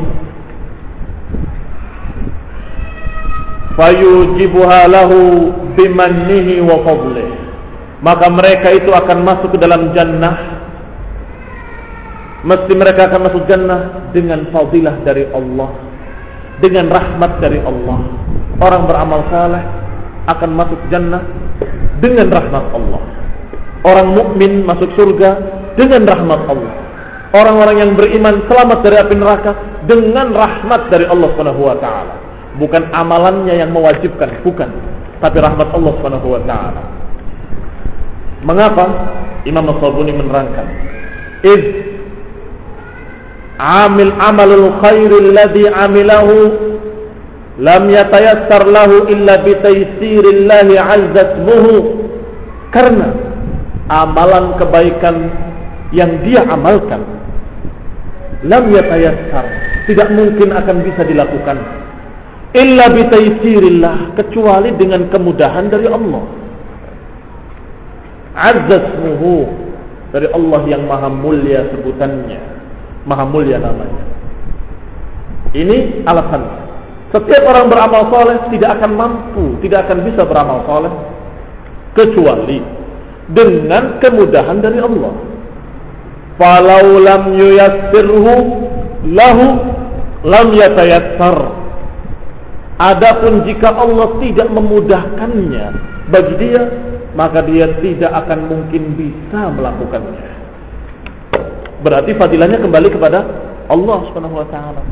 fayujibuha lahu bimannihi wa fadlihi, maka mereka itu akan masuk ke dalam jannah. Mesti mereka akan masuk jannah dengan fadilah dari Allah, dengan rahmat dari Allah. Orang beramal saleh akan masuk jannah dengan rahmat Allah. Orang mukmin masuk surga dengan rahmat Allah. Orang-orang yang beriman selamat dari api neraka dengan rahmat dari Allah Subhanahu wa taala. Bukan amalannya yang mewajibkan, bukan, tapi rahmat Allah Subhanahu wa taala. Mengapa? Imam As-Sabuni menerangkan, id amil amalul khairil ladzi amilahu lam yatayassar lahu illa bi taysirillahi 'azza ismuhu. Karena amalan kebaikan yang dia amalkan lam yatayassar, tidak mungkin akan bisa dilakukan illa bi taysirillah, kecuali dengan kemudahan dari Allah. 'Azza ismuhu, dari Allah yang maha mulia sebutannya, maha mulia namanya. Ini alasan setiap orang beramal soleh tidak akan mampu, tidak akan bisa beramal soleh kecuali dengan kemudahan dari Allah. Falau lam yuyassirhu lahu lam yatayassar. Adapun jika Allah tidak memudahkannya bagi dia, maka dia tidak akan mungkin bisa melakukannya. Berarti fadilahnya kembali kepada Allah Subhanahu wa taala.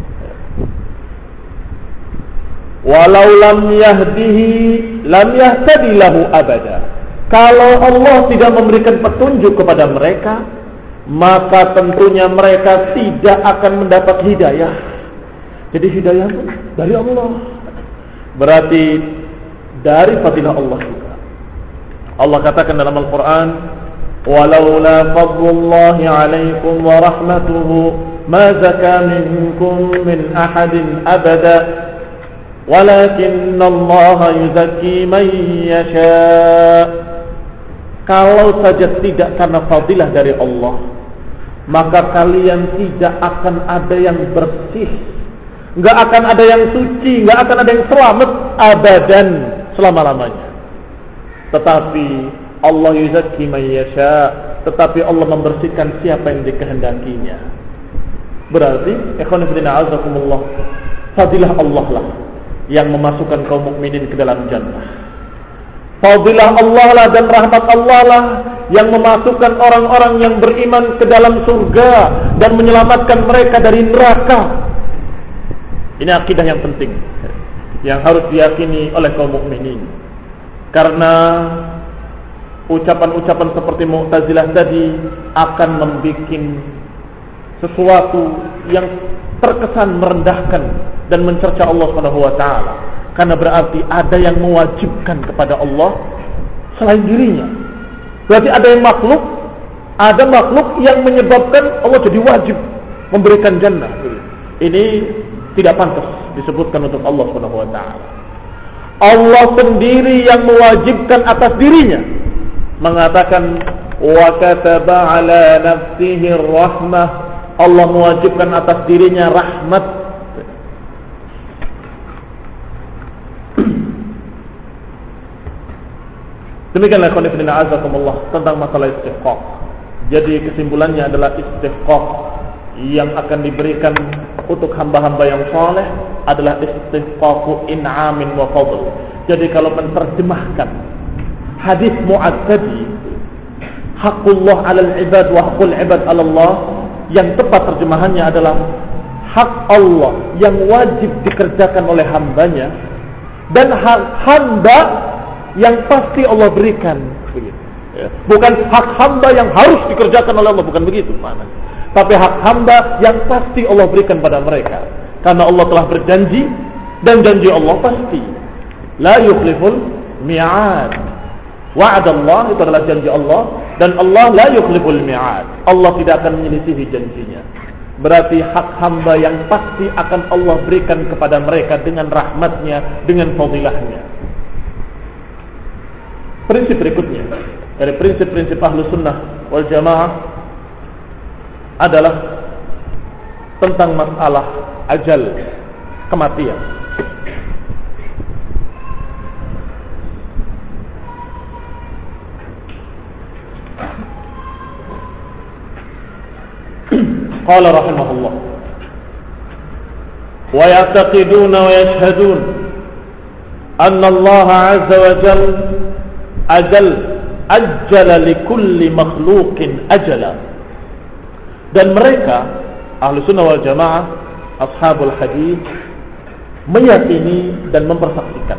Walau lam yahdihi lam yahtadi lahu abada. Kalau Allah tidak memberikan petunjuk kepada mereka, maka tentunya mereka tidak akan mendapat hidayah. Jadi hidayah itu dari Allah. Berarti dari fadilah Allah juga. Allah katakan dalam Al-Quran, walaula fadlullahi alaikum wa rahmatuhu ma zaka minkum min ahadin abada walakinna Allah yuzakki man yasha. Kalau saja tidak karena fadilah dari Allah, maka kalian tidak akan ada yang bersih, nggak akan ada yang suci, nggak akan ada yang selamat abadan selama-lamanya. Tetapi Allah yuzakki man yasha, tetapi Allah membersihkan siapa yang dikehendakinya. Berarti ikhwan fillah azakumullah, fadilah Allah lah yang memasukkan kaum mukminin ke dalam jannah. Fadilah Allah lah dan rahmat Allah lah yang memasukkan orang-orang yang beriman ke dalam surga dan menyelamatkan mereka dari neraka. Ini akidah yang penting yang harus diyakini oleh kaum mukminin. Karena ucapan-ucapan seperti Mu'tazilah tadi akan membuat sesuatu yang terkesan merendahkan dan mencerca Allah Subhanahu wa taala. Karena berarti ada yang mewajibkan kepada Allah selain dirinya. Berarti ada yang makhluk, ada makhluk yang menyebabkan Allah jadi wajib memberikan jannah. Ini tidak pantas disebutkan untuk Allah Subhanahu wa taala. Allah sendiri yang mewajibkan atas dirinya, mengatakan wa kataba ala nafsihi rahmah. Allah mewajibkan atas dirinya rahmat. Demikianlah qanifidina azakumullah tentang masalah istighfar. Jadi kesimpulannya adalah istighfar yang akan diberikan untuk hamba-hamba yang saleh adalah istighfaru in'amin wa fadl. Jadi kalau menerjemahkan hadis Mu'adz tadi, haqqullah 'alal 'ibad wa haqqul 'ibad 'ala Allah, yang tepat terjemahannya adalah hak Allah yang wajib dikerjakan oleh hambanya dan hak hamba yang pasti Allah berikan. Bukan hak hamba yang harus dikerjakan oleh Allah, bukan begitu maknanya. Tapi hak hamba yang pasti Allah berikan pada mereka. Karena Allah telah berjanji, dan janji Allah pasti. La yukhliful mi'ad. Wa'adallah itu adalah janji Allah, dan Allah la yukhliful mi'ad. Allah tidak akan menyelisihi janjinya. Berarti hak hamba yang pasti akan Allah berikan kepada mereka dengan rahmatnya, dengan fadilahnya. Prinsip berikutnya dari prinsip-prinsip ahlu sunnah wal jamaah adalah tentang masalah ajal, kematian. Qala rahimahullah wa ya'taqiduna wa yashhadun anna Allah azza wa jalla ajal ajjala likulli makhluqin ajala. Dan mereka ahlu sunnah wal jamaah, ashabul hadis, meyakini dan mempersaksikan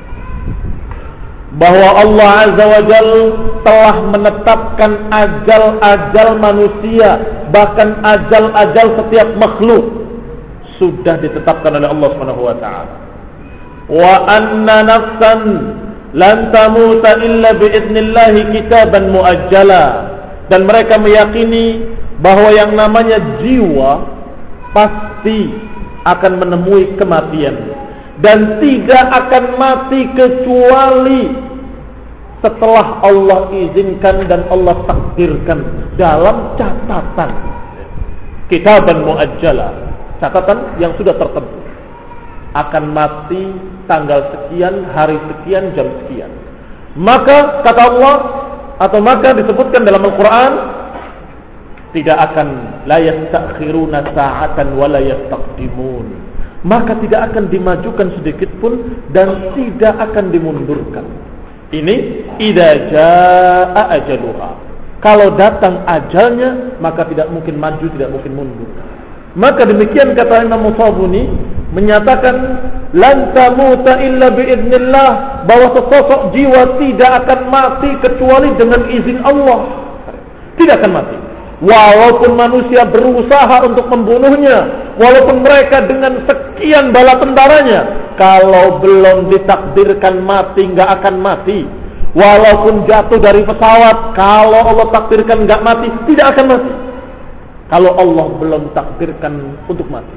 bahwa Allah azza wa jal telah menetapkan ajal-ajal manusia, bahkan ajal-ajal setiap makhluk sudah ditetapkan oleh Allah subhanahu wa ta'ala. Wa anna nafsan lan tamuta illa biidnillahi kitaban muajjala. Dan mereka meyakini bahwa yang namanya jiwa pasti akan menemui kematian, dan tidak akan mati kecuali setelah Allah izinkan dan Allah takdirkan dalam catatan kitaban muajjala, catatan yang sudah tertentu. Akan mati tanggal sekian, hari sekian, jam sekian. Maka kata Allah, atau maka disebutkan dalam Al-Quran, tidak akan la yastakhiruna sa'atan wa la yastaqdimun. maka tidak akan dimajukan sedikit pun dan tidak akan dimundurkan. Ini idza jaa ajaluha. Kalau datang ajalnya, maka tidak mungkin maju, tidak mungkin mundur. Maka demikian kata Imam Musabuni menyatakan lan tamuta illa biidznillah, bahwa sesosok jiwa tidak akan mati kecuali dengan izin Allah. Tidak akan mati. Walaupun manusia berusaha untuk membunuhnya, walaupun mereka dengan sekian bala tentaranya, kalau belum ditakdirkan mati, nggak akan mati. Walaupun jatuh dari pesawat, kalau Allah takdirkan nggak mati, tidak akan mati. Kalau Allah belum takdirkan untuk mati.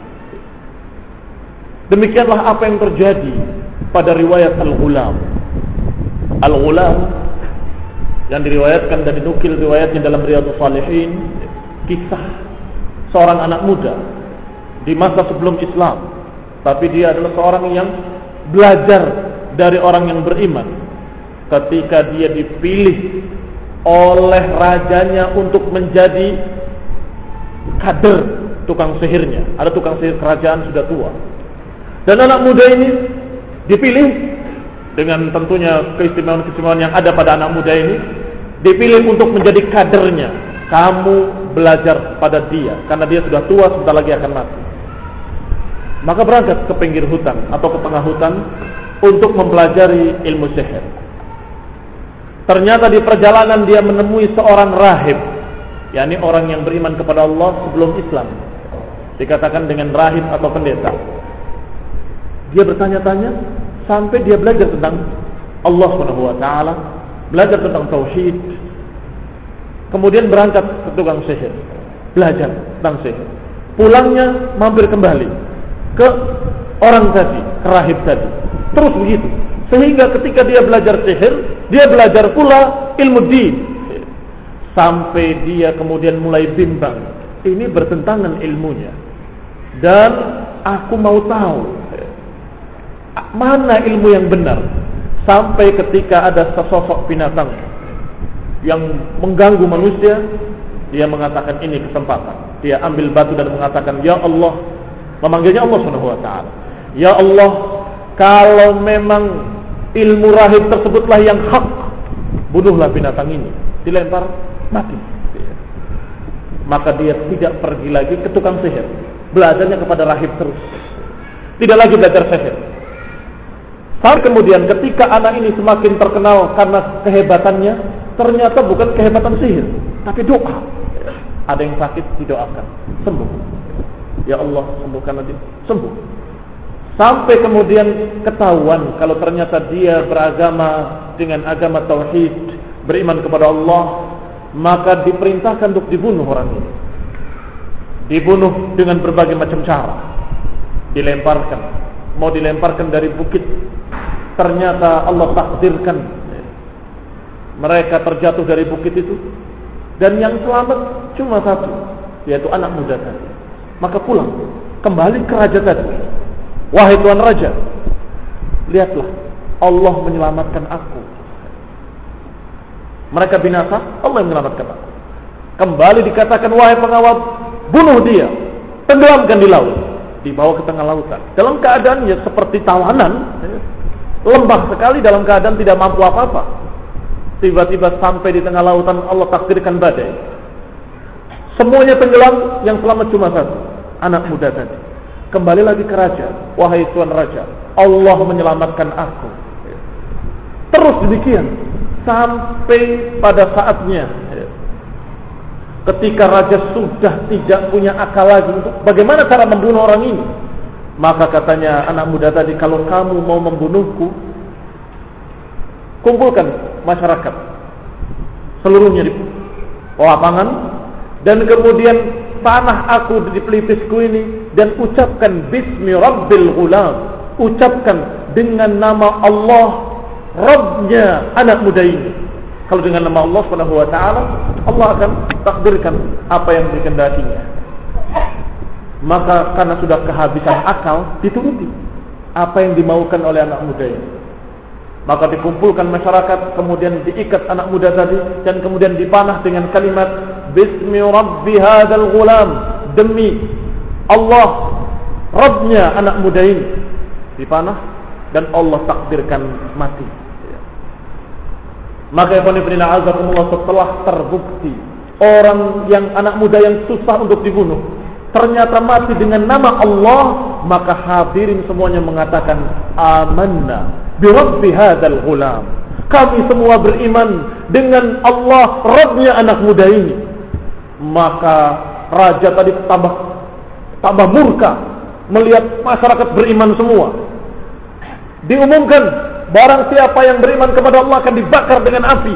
Demikianlah apa yang terjadi pada riwayat Al-Ghulam. Al-Ghulam yang diriwayatkan dan dinukil riwayatnya dalam Riyadhus Shalihin, kisah seorang anak muda di masa sebelum Islam, tapi dia adalah seorang yang belajar dari orang yang beriman. Ketika dia dipilih oleh rajanya untuk menjadi kader tukang sihirnya, ada tukang sihir kerajaan sudah tua, dan anak muda ini dipilih dengan tentunya keistimewaan-keistimewaan yang ada pada anak muda ini, dipilih untuk menjadi kadernya. Kamu belajar pada dia karena dia sudah tua, sebentar lagi akan mati. Maka berangkat ke pinggir hutan atau ke tengah hutan untuk mempelajari ilmu sihir. Ternyata di perjalanan dia menemui seorang rahib, yakni orang yang beriman kepada Allah sebelum Islam, dikatakan dengan rahib atau pendeta. Dia bertanya-tanya sampai dia belajar tentang Allah Subhanahu wa taala, belajar tentang tauhid. Kemudian berangkat ke tukang sihir, belajar tentang sihir. Pulangnya mampir kembali ke orang tadi, ke rahib tadi. Terus begitu, sehingga ketika dia belajar sihir, dia belajar pula ilmu din, sampai dia kemudian mulai bimbang, ini bertentangan ilmunya, dan aku mau tahu mana ilmu yang benar. Sampai ketika ada sesosok binatang yang mengganggu manusia, dia mengatakan ini kesempatan. Dia ambil batu dan mengatakan, ya Allah, memanggilnya Allah Subhanahu wa taala. Ya Allah, kalau memang ilmu rahib tersebutlah yang hak, bunuhlah binatang ini. Dilempar, mati. Maka dia tidak pergi lagi ke tukang sihir, belajarnya kepada rahib terus, tidak lagi belajar sihir. Saat kemudian ketika anak ini semakin terkenal karena kehebatannya, ternyata bukan kehebatan sihir, tapi doa. Ada yang sakit didoakan, sembuh. Ya Allah, sembuhkan dia, sembuh. Sampai kemudian ketahuan kalau ternyata dia beragama dengan agama tauhid, beriman kepada Allah, maka diperintahkan untuk dibunuh orang ini. Dibunuh dengan berbagai macam cara. Dilemparkan, mau dilemparkan dari bukit. Ternyata Allah takdirkan mereka terjatuh dari bukit itu, dan yang selamat cuma satu, yaitu anak muda tadi. Maka pulang kembali ke raja tadi. Wahai tuan raja, lihatlah, Allah menyelamatkan aku. Mereka binasa, Allah yang menyelamatkan aku. Kembali dikatakan, wahai pengawal, bunuh dia, tenggelamkan di laut. Dibawa ke tengah lautan dalam keadaannya seperti tawanan, lembah sekali, dalam keadaan tidak mampu apa-apa. Tiba-tiba sampai di tengah lautan, Allah takdirkan badai. Semuanya tenggelam, yang selamat cuma satu, anak muda tadi. Kembali lagi ke raja, wahai tuan raja, Allah menyelamatkan aku. Terus demikian sampai pada saatnya ketika raja sudah tidak punya akal lagi untuk bagaimana cara membunuh orang ini. Maka katanya anak muda tadi, kalau kamu mau membunuhku, kumpulkan masyarakat seluruhnya di lapangan, dan kemudian panah aku di pelipisku ini, dan ucapkan bismi rabbil ghulam, ucapkan dengan nama Allah Rabbnya anak muda ini. Kalau dengan nama Allah Subhanahu wa taala, Allah akan takdirkan apa yang dikehendakinya. Maka karena sudah kehabisan akal, dituruti apa yang dimaukan oleh anak muda ini. Maka dikumpulkan masyarakat, kemudian diikat anak muda tadi, dan kemudian dipanah dengan kalimat Bismi Rabbi hadzal ghulam, demi Allah Rabbnya anak muda ini dipanah dan Allah takdirkan mati. Maka ikhwan fillah azakumullah, setelah terbukti orang yang anak muda yang susah untuk dibunuh ternyata mati dengan nama Allah, maka hadirin semuanya mengatakan amanna bi rabbi hadzal ghulam. Kami semua beriman dengan Allah Rabbnya anak muda ini. Maka raja tadi tambah tambah murka melihat masyarakat beriman semua. Diumumkan, barang siapa yang beriman kepada Allah akan dibakar dengan api.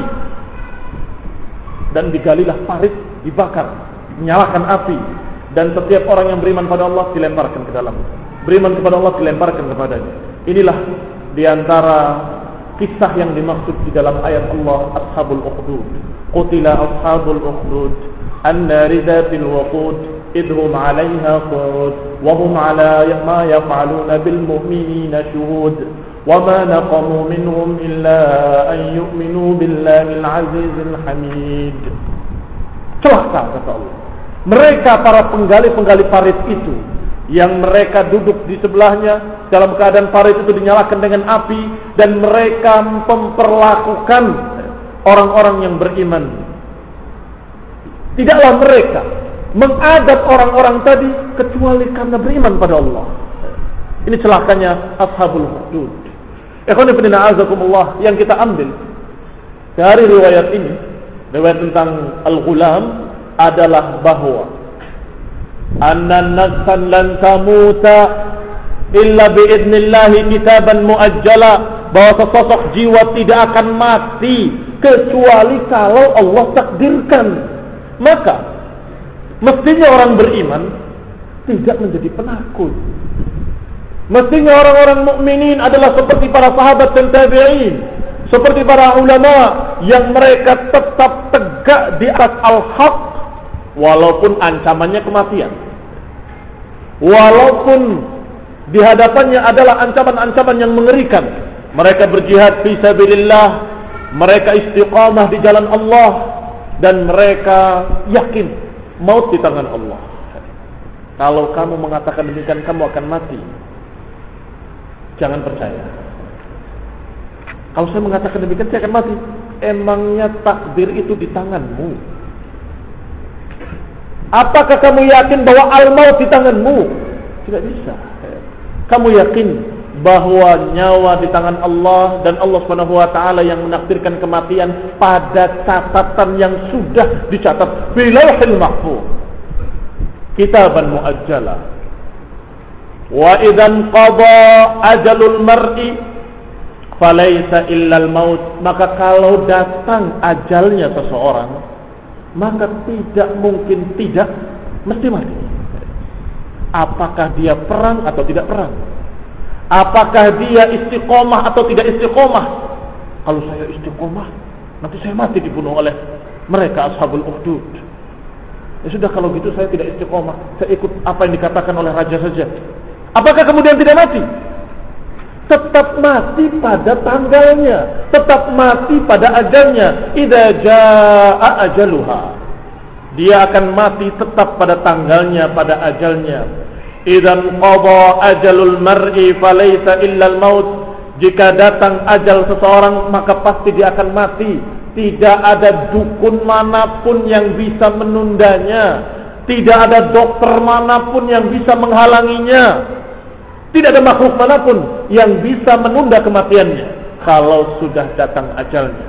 Dan digalilah parit, dibakar, menyalakan api. Dan setiap orang yang beriman pada Allah dilemparkan ke dalam. Beriman kepada Allah dilemparkan kepadanya. Inilah diantara kisah yang dimaksud di dalam ayat Allah, Ashabul Ukhdud. Qutila ashabul ukhdud an-nari dzatil waqud idhum 'alaiha qud wa hum 'ala ma yaf'aluna bil mu'minina shuhud wa ma naqamu minhum illa an yu'minu billahil 'azizil hamid. Celaka, kata Allah, mereka para penggali-penggali parit itu yang mereka duduk di sebelahnya dalam keadaan parit itu dinyalakan dengan api, dan mereka memperlakukan orang-orang yang beriman. Tidaklah mereka mengadab orang-orang tadi kecuali karena beriman pada Allah. Ini celakanya ashabul hudud. Ikhwan fillah azakumullah, yang kita ambil dari riwayat ini, riwayat tentang al-ghulam, adalah bahwa anna nafsan lan tamuta illa biidnillahi kitaban muajjala, bahwa sesosok jiwa tidak akan mati kecuali kalau Allah takdirkan. Maka mestinya orang beriman tidak menjadi penakut. Mestinya orang-orang mukminin adalah seperti para sahabat dan tabi'in, seperti para ulama yang mereka tetap tegak di atas al-haq walaupun ancamannya kematian, walaupun di hadapannya adalah ancaman-ancaman yang mengerikan. Mereka berjihad fi sabilillah, mereka istiqamah di jalan Allah, dan mereka yakin maut di tangan Allah. Kalau kamu mengatakan demikian, kamu akan mati, jangan percaya. Kalau saya mengatakan demikian, saya akan mati, emangnya takdir itu di tanganmu? Apakah kamu yakin bahwa al-maut di tanganmu? Tidak bisa. Kamu yakin bahwa nyawa di tangan Allah, dan Allah Subhanahu wa taala yang menakdirkan kematian pada catatan yang sudah dicatat bil lauhil mahfuz, kitaban muajjala. Wa idzan qada ajalul mar'i falaysa illa al-maut, maka kalau datang ajalnya seseorang, maka tidak mungkin tidak, mesti mati. Apakah dia perang atau tidak perang? Apakah dia istiqomah atau tidak istiqomah? Kalau saya istiqomah, nanti saya mati dibunuh oleh mereka ashabul ukhdud. Ya sudah, kalau gitu saya tidak istiqomah, saya ikut apa yang dikatakan oleh raja saja. Apakah kemudian tidak mati? Tetap mati pada tanggalnya, tetap mati pada ajalnya. Idza jaa ajaluha, dia akan mati tetap pada tanggalnya, pada ajalnya. Idzan qada ajalul mar'i falaysa illa al-maut, jika datang ajal seseorang maka pasti dia akan mati. Tidak ada dukun manapun yang bisa menundanya, tidak ada dokter manapun yang bisa menghalanginya, tidak ada makhluk manapun yang bisa menunda kematiannya kalau sudah datang ajalnya.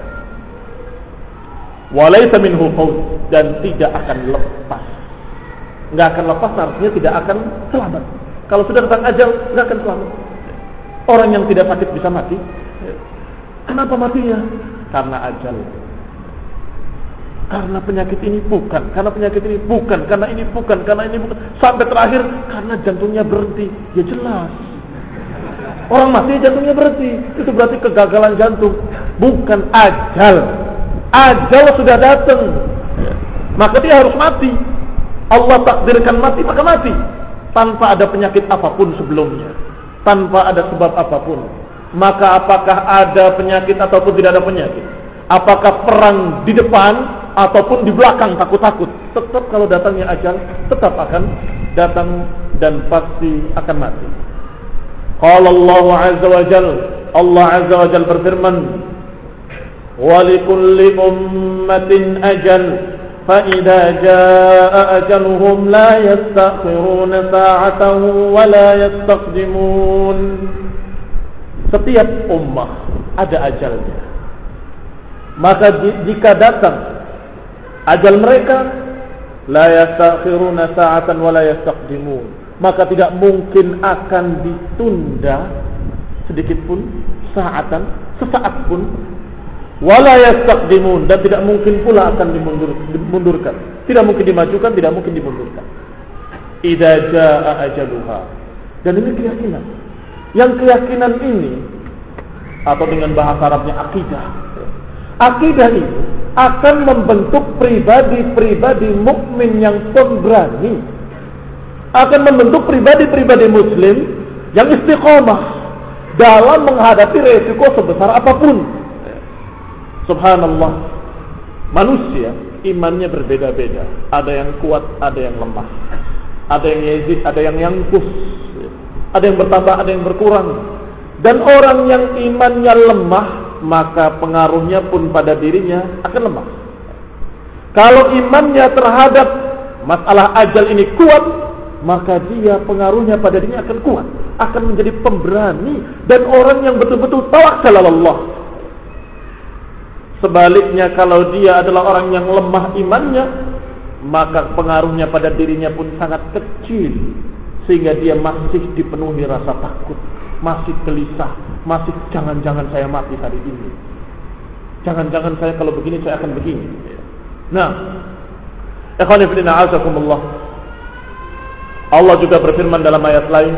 Walaysa minhu faut, dan tidak akan lepas. Nggak akan lepas artinya tidak akan selamat. Kalau sudah datang ajal, nggak akan selamat. Orang yang tidak sakit bisa mati. Kenapa matinya? Karena ajal. Karena penyakit ini bukan, karena penyakit ini bukan, karena ini bukan, karena ini bukan, sampai terakhir karena jantungnya berhenti. Ya jelas, orang mati jantungnya berhenti, itu berarti kegagalan jantung, bukan ajal. Ajal sudah datang, maka dia harus mati. Allah takdirkan mati, maka mati, tanpa ada penyakit apapun sebelumnya, tanpa ada sebab apapun. Maka apakah ada penyakit ataupun tidak ada penyakit, apakah perang di depan ataupun di belakang takut-takut, tetap kalau datangnya ajal, tetap akan datang dan pasti akan mati. Qala Allah azza wa jalla, Allah azza wa jalla berfirman, "Wa likulli ummatin ajal, fa idza jaa ajaluhum la yastakhiruna sa'atan wa la yastaqdimun." Setiap ummah ada ajalnya. Maka jika datang ajal mereka, la yastakhiruna sa'atan wa la yastaqdimun, maka tidak mungkin akan ditunda sedikit pun, sa'atan, sesaat pun, wala yastaqdimun, dan tidak mungkin pula akan dimundur, dimundurkan. Tidak mungkin dimajukan, tidak mungkin dimundurkan. Idza jaa ajaluha. Dan ini keyakinan. Yang keyakinan ini, atau dengan bahasa Arabnya akidah. Akidah ini akan membentuk pribadi-pribadi mukmin yang pemberani, akan membentuk pribadi-pribadi muslim yang istiqomah dalam menghadapi resiko sebesar apapun. Subhanallah, manusia imannya berbeda-beda. Ada yang kuat, ada yang lemah. Ada yang yazid, ada yang yangkus. Ada yang bertambah, ada yang berkurang. Dan orang yang imannya lemah, maka pengaruhnya pun pada dirinya akan lemah. Kalau imannya terhadap masalah ajal ini kuat, maka dia pengaruhnya pada dirinya akan kuat, akan menjadi pemberani dan orang yang betul-betul tawakkal Allah. Sebaliknya, kalau dia adalah orang yang lemah imannya, maka pengaruhnya pada dirinya pun sangat kecil, sehingga dia masih dipenuhi rasa takut, masih gelisah, masih jangan-jangan saya mati hari ini, jangan-jangan saya kalau begini saya akan begini. Nah, ikhwan fillah a'azakumullah, Allah juga berfirman dalam ayat lain,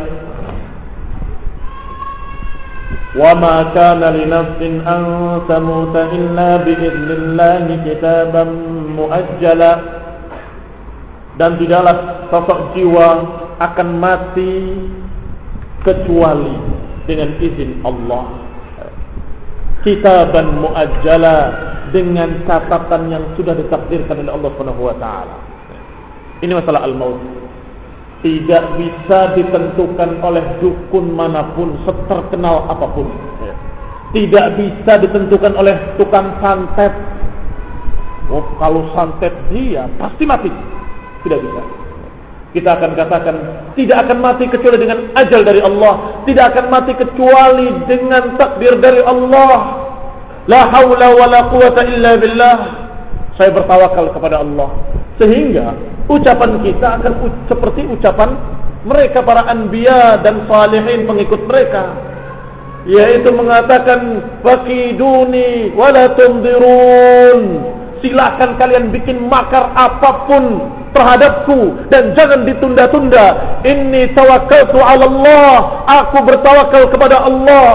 wa ma kana li nafsin an tamuta illa bi idnillahi kitaban muajjala, dan tidaklah sosok jiwa akan mati kecuali dengan izin Allah, kitaban muajjala, dengan catatan yang sudah ditakdirkan oleh Allah Subhanahu wa taala. Ini masalah al-maut. Tidak bisa ditentukan oleh dukun manapun, seterkenal apapun. Tidak bisa ditentukan oleh tukang santet. Oh, kalau santet dia pasti mati. Tidak bisa. Kita akan katakan tidak akan mati kecuali dengan ajal dari Allah, tidak akan mati kecuali dengan takdir dari Allah. La haula wala quwata illa billah. Saya bertawakal kepada Allah. Sehingga ucapan kita akan u- seperti ucapan mereka para anbiya dan salihin pengikut mereka, yaitu mengatakan fakiduni wala tumdirun, silakan kalian bikin makar apapun terhadapku dan jangan ditunda-tunda. Inni tawakkaltu 'ala Allah, aku bertawakal kepada Allah.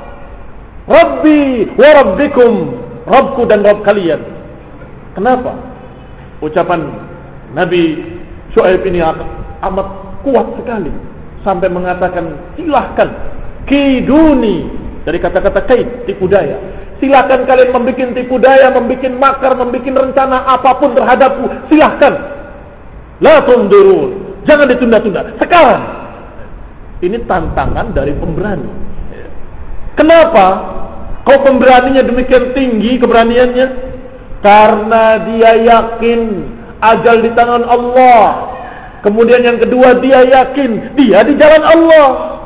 Rabbi wa rabbikum, Rabbku dan Rabb kalian. Kenapa? Ucapan Nabi Syuaib ini amat kuat sekali, sampai mengatakan silahkan kiduni, dari kata-kata kaid, tipu daya. Silahkan kalian membuat tipu daya, membuat makar, membuat rencana apapun terhadapku, silahkan. La tundirun, jangan ditunda-tunda, sekarang. Ini tantangan dari pemberani. Kenapa kau pemberaninya demikian tinggi keberaniannya? Karena dia yakin ajal di tangan Allah. Kemudian yang kedua, dia yakin dia di jalan Allah.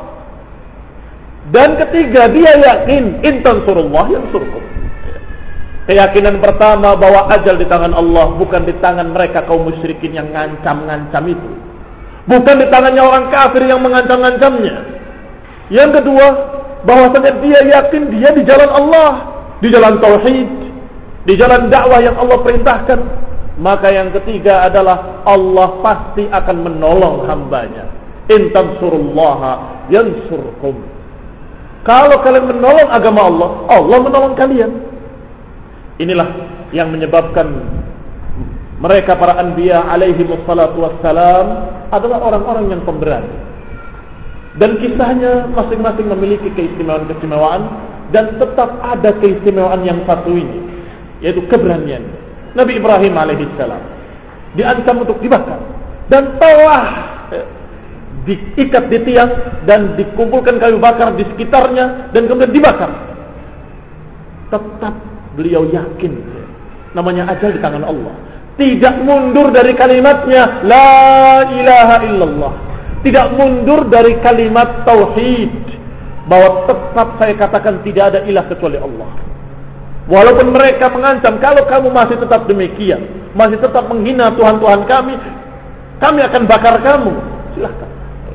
Dan ketiga, dia yakin in tansurullah yansurkum. Keyakinan pertama bahwa ajal di tangan Allah, bukan di tangan mereka kaum musyrikin yang ngancam-ngancam itu, bukan di tangannya orang kafir yang mengancam-ngancamnya. Yang kedua, bahwasanya dia yakin dia di jalan Allah, di jalan tauhid, di jalan dakwah yang Allah perintahkan. Maka yang ketiga adalah Allah pasti akan menolong hambanya. In tansurullaha yansurkum. Kalau kalian menolong agama Allah, Allah menolong kalian. Inilah yang menyebabkan mereka para anbiya alaihi wassalatu wassalam adalah orang-orang yang pemberani. Dan kisahnya masing-masing memiliki keistimewaan-keistimewaan, dan tetap ada keistimewaan yang satu ini, yaitu keberanian. Nabi Ibrahim alaihissalam diancam untuk dibakar dan telah diikat di tiang dan dikumpulkan kayu bakar di sekitarnya dan kemudian dibakar. Tetap beliau yakin namanya ajal di tangan Allah. Tidak mundur dari kalimatnya la ilaha illallah. Tidak mundur dari kalimat tauhid, bahwa tetap saya katakan tidak ada ilah kecuali Allah. Walaupun mereka mengancam, kalau kamu masih tetap demikian, masih tetap menghina Tuhan-Tuhan kami, kami akan bakar kamu. Silahkan.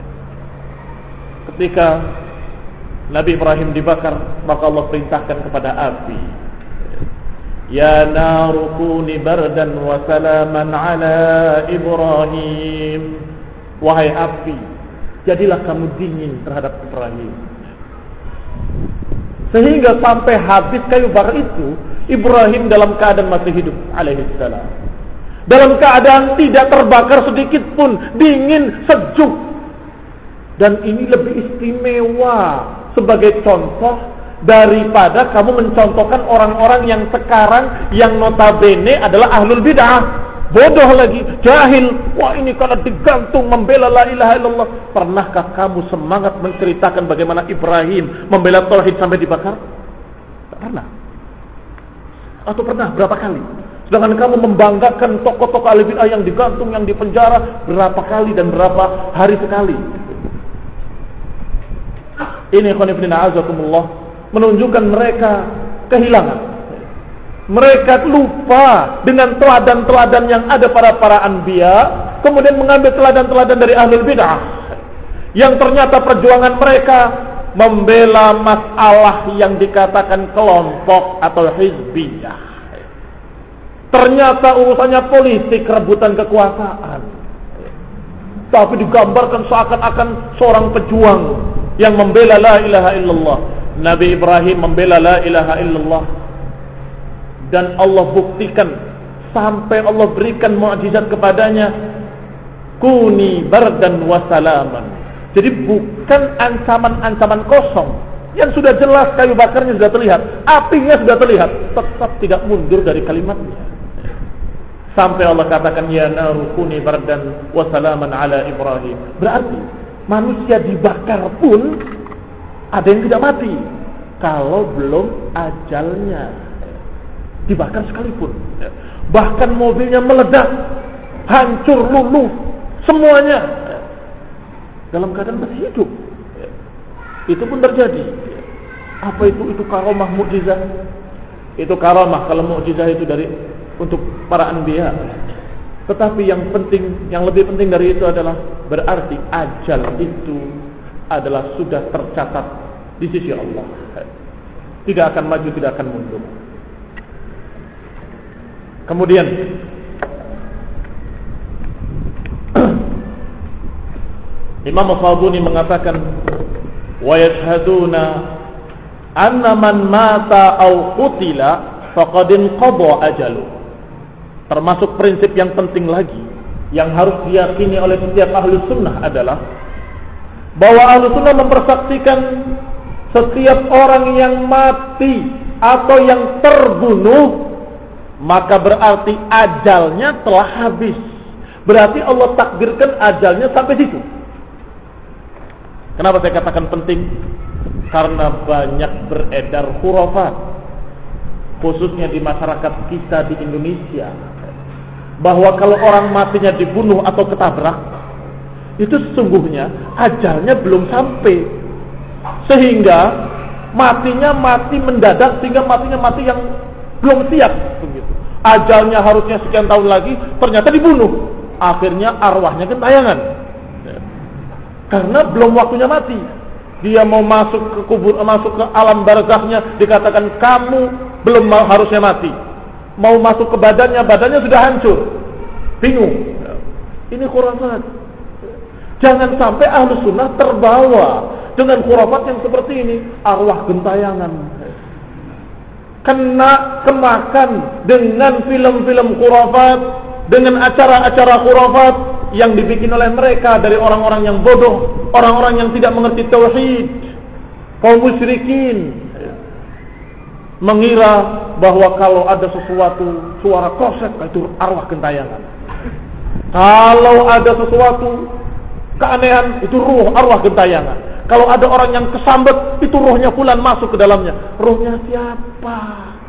Ketika Nabi Ibrahim dibakar, maka Allah perintahkan kepada api, ya naru kuni bardan wa salaman ala Ibrahim. Wahai api, jadilah kamu dingin terhadap Ibrahim. Sehingga sampai habis kayu bakar itu, Ibrahim dalam keadaan masih hidup alaihissalam, dalam keadaan tidak terbakar sedikit pun, dingin, sejuk. Dan ini lebih istimewa sebagai contoh daripada kamu mencontohkan orang-orang yang sekarang yang notabene adalah ahlul bid'ah. Bodoh lagi, jahil. Wah, ini kalau digantung membela la ilaha illallah. Pernahkah kamu semangat menceritakan bagaimana Ibrahim membela tauhid sampai dibakar? Tak pernah. Atau pernah berapa kali? Sedangkan kamu membanggakan tokoh-tokoh ahli bid'ah yang digantung, yang dipenjara berapa kali dan berapa hari sekali. Ini khonifidin a'azakumullah, menunjukkan mereka kehilangan. Mereka lupa dengan teladan-teladan yang ada pada para anbiya, kemudian mengambil teladan-teladan dari ahlul bid'ah, yang ternyata perjuangan mereka membela masalah yang dikatakan kelompok atau hizbiyah. Ternyata urusannya politik, rebutan kekuasaan. Tapi digambarkan seakan-akan seorang pejuang yang membela la ilaha illallah. Nabi Ibrahim membela la ilaha illallah, dan Allah buktikan sampai Allah berikan mukjizat kepadanya, kuni bardan wa salaman. Jadi bukan ancaman-ancaman kosong, yang sudah jelas kayu bakarnya sudah terlihat, apinya sudah terlihat, tetap tidak mundur dari kalimatnya. Sampai Allah katakan ya naru kuni bardan wa salaman ala Ibrahim. Berarti manusia dibakar pun ada yang tidak mati kalau belum ajalnya. Dibakar sekalipun, bahkan mobilnya meledak, hancur, luluh, semuanya dalam keadaan masih hidup. Itu pun terjadi. Apa itu? Itu karamah mukjizat. Itu karamah kalau mukjizat itu dari untuk para anbiya. Tetapi yang penting, yang lebih penting dari itu adalah berarti ajal itu adalah sudah tercatat di sisi Allah. Tidak akan maju, tidak akan mundur. Kemudian Imam Al-Fadhuni mengatakan, wa yashhaduna anna man mata aw qutila faqad inqadha ajalu. Termasuk prinsip yang penting lagi yang harus diyakini oleh setiap ahli sunnah adalah bahwa ahli sunnah mempersaksikan setiap orang yang mati atau yang terbunuh, maka berarti ajalnya telah habis. Berarti Allah takdirkan ajalnya sampai situ. Kenapa saya katakan penting? Karena banyak beredar khurafat, khususnya di masyarakat kita di Indonesia, bahwa kalau orang matinya dibunuh atau ketabrak, itu sesungguhnya ajalnya belum sampai, sehingga matinya mati mendadak, sehingga matinya mati yang belum siap begitu. Ajalnya harusnya sekian tahun lagi, ternyata dibunuh. Akhirnya arwahnya gentayangan, karena belum waktunya mati. Dia mau masuk ke kubur, masuk ke alam barzahnya, dikatakan kamu belum harusnya mati. Mau masuk ke badannya, badannya sudah hancur, bingung. Ini khurafat. Jangan sampai ahlu sunnah terbawa dengan khurafat yang seperti ini. Arwah gentayangan, kena kemakan dengan film-film khurafat, dengan acara-acara khurafat yang dibikin oleh mereka dari orang-orang yang bodoh, orang-orang yang tidak mengerti tauhid, kaum musyrikin, mengira bahwa kalau ada sesuatu suara kosek itu arwah gentayangan. Kalau ada sesuatu keanehan itu ruh, arwah gentayangan. Kalau ada orang yang kesambet, itu ruhnya fulan masuk ke dalamnya. Ruhnya siapa?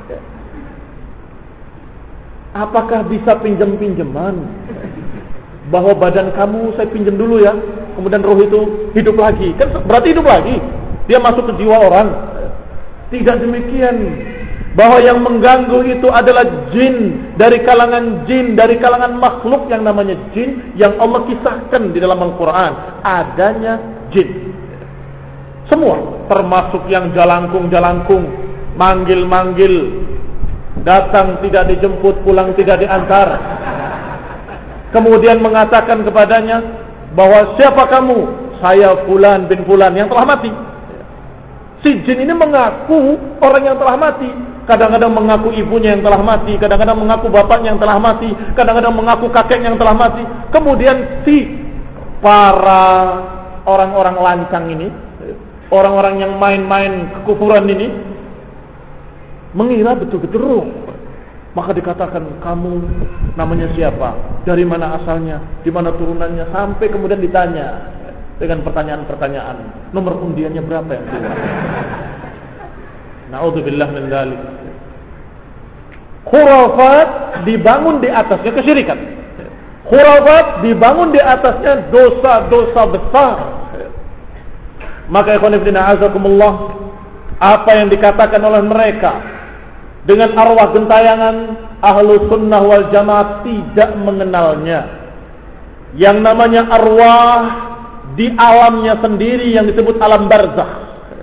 Apakah bisa pinjam-pinjaman? Bahwa badan kamu saya pinjam dulu ya, kemudian roh itu hidup lagi. Kan berarti hidup lagi. Dia masuk ke jiwa orang. Tidak demikian. Bahwa yang mengganggu itu adalah jin, dari kalangan jin, dari kalangan makhluk yang namanya jin, yang Allah kisahkan di dalam Al-Quran. Adanya jin. Semua, termasuk yang jalangkung-jalangkung, manggil-manggil, datang tidak dijemput, pulang tidak diantar. Kemudian mengatakan kepadanya bahwa siapa kamu? Saya fulan bin fulan yang telah mati. Si jin ini mengaku orang yang telah mati. Kadang-kadang mengaku ibunya yang telah mati, kadang-kadang mengaku bapaknya yang telah mati, kadang-kadang mengaku kakeknya yang telah mati. Kemudian si para orang-orang lancang ini, orang-orang yang main-main kekufuran ini, mengira betul-betul ruh. Maka dikatakan, kamu namanya siapa? Dari mana asalnya? Di mana turunannya? Sampai kemudian ditanya dengan pertanyaan-pertanyaan. Nomor undiannya berapa yang keluar? Na'udzubillah min dzalik. Khurafat dibangun di atasnya kesyirikan. Khurafat dibangun di atasnya dosa-dosa besar. Maka ikhwan fillah azakumullah, apa yang dikatakan oleh mereka dengan arwah gentayangan, ahlu sunnah wal jamaah tidak mengenalnya. Yang namanya arwah di alamnya sendiri yang disebut alam barzakh,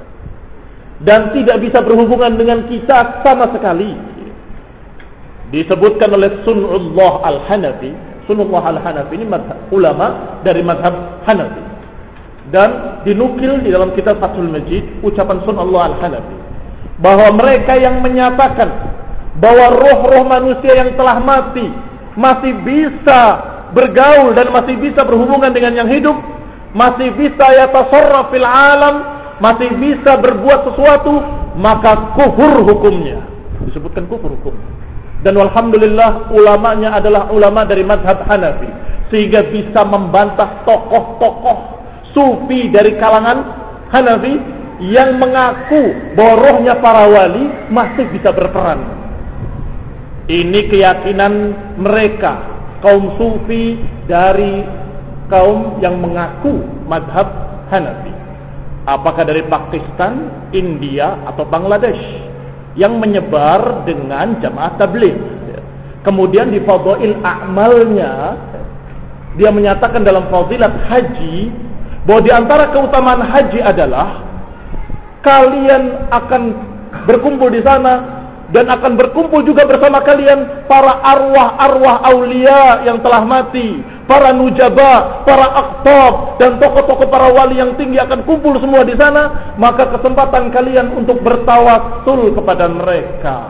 dan tidak bisa berhubungan dengan kita sama sekali. Disebutkan oleh Sunullah Al-Hanafi. Sunullah Al-Hanafi ini madhab, ulama dari madhab Hanafi, dan dinukil di dalam kitab Fathul Majid ucapan Sunullah Al-Hanafi bahwa mereka yang menyatakan bahwa roh-roh manusia yang telah mati masih bisa bergaul dan masih bisa berhubungan dengan yang hidup, masih bisa yatasarraf fil alam, masih bisa berbuat sesuatu, maka kufur hukumnya. Disebutkan kufur hukumnya. Dan alhamdulillah ulamanya adalah ulama dari madhab Hanafi, sehingga bisa membantah tokoh-tokoh sufi dari kalangan Hanafi yang mengaku bahwa rohnya para wali masih bisa berperan. Ini keyakinan mereka, kaum sufi dari kaum yang mengaku madhab Hanafi. Apakah dari Pakistan, India, atau Bangladesh, yang menyebar dengan jamaah tabligh. Kemudian di fadhail a'malnya, dia menyatakan dalam fadilat haji bahwa di antara keutamaan haji adalah kalian akan berkumpul di sana, dan akan berkumpul juga bersama kalian para arwah-arwah aulia yang telah mati, para nujaba, para aqtab, dan tokoh-tokoh para wali yang tinggi akan kumpul semua di sana. Maka kesempatan kalian untuk bertawassul kepada mereka.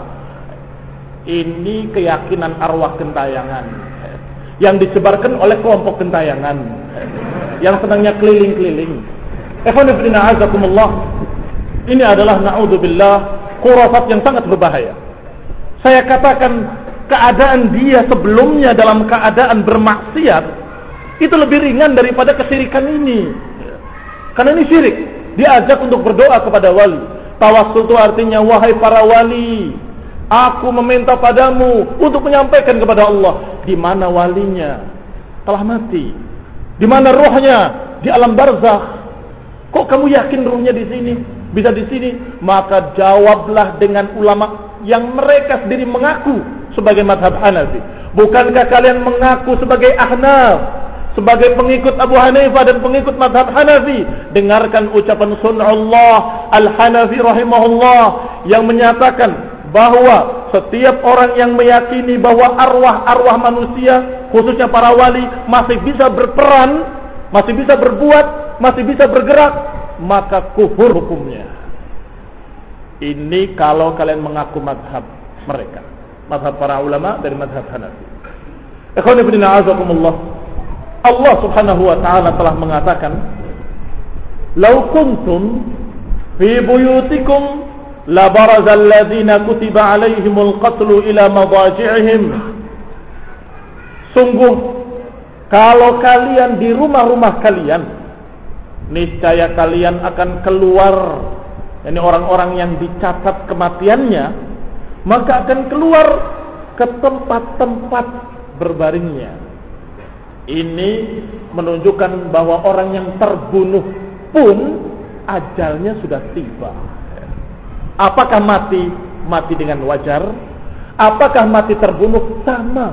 Ini keyakinan arwah gentayangan yang disebarkan oleh kelompok gentayangan yang senangnya keliling-keliling. Ikhwan fillah azakumullah, ini adalah na'udzubillah khurafat yang sangat berbahaya. Saya katakan keadaan dia sebelumnya dalam keadaan bermaksiat itu lebih ringan daripada kesyirikan ini. Karena ini syirik. Diajak untuk berdoa kepada wali. Tawassul itu artinya, wahai para wali, aku meminta padamu untuk menyampaikan kepada Allah. Di mana walinya? Telah mati. Di mana rohnya? Di alam barzakh. Kok kamu yakin rohnya di sini? Bisa di sini? Maka jawablah dengan ulama yang mereka sendiri mengaku sebagai madhab Hanafi. Bukankah kalian mengaku sebagai Ahnaf, sebagai pengikut Abu Hanifah dan pengikut madhab Hanafi? Dengarkan ucapan Sunullah Al-Hanafi rahimahullah yang menyatakan bahwa setiap orang yang meyakini bahwa arwah-arwah manusia, khususnya para wali, masih bisa berperan, masih bisa berbuat, masih bisa bergerak, maka kufur hukumnya. Ini kalau kalian mengaku madhab mereka, madhab para ulama dari madhab Hanafi. Ikhwan fillah azakumullah, Allah subhanahu wa ta'ala telah mengatakan, "Lau kuntum fi buyutikum la baraza alladhina kutiba alaihimul qatlu ila madaji'ihim." Sungguh kalau kalian di rumah-rumah kalian, niscaya kalian akan keluar, ini orang-orang yang dicatat kematiannya, maka akan keluar ke tempat-tempat berbaringnya. Ini menunjukkan bahwa orang yang terbunuh pun ajalnya sudah tiba. Apakah mati mati dengan wajar? Apakah mati terbunuh? Sama.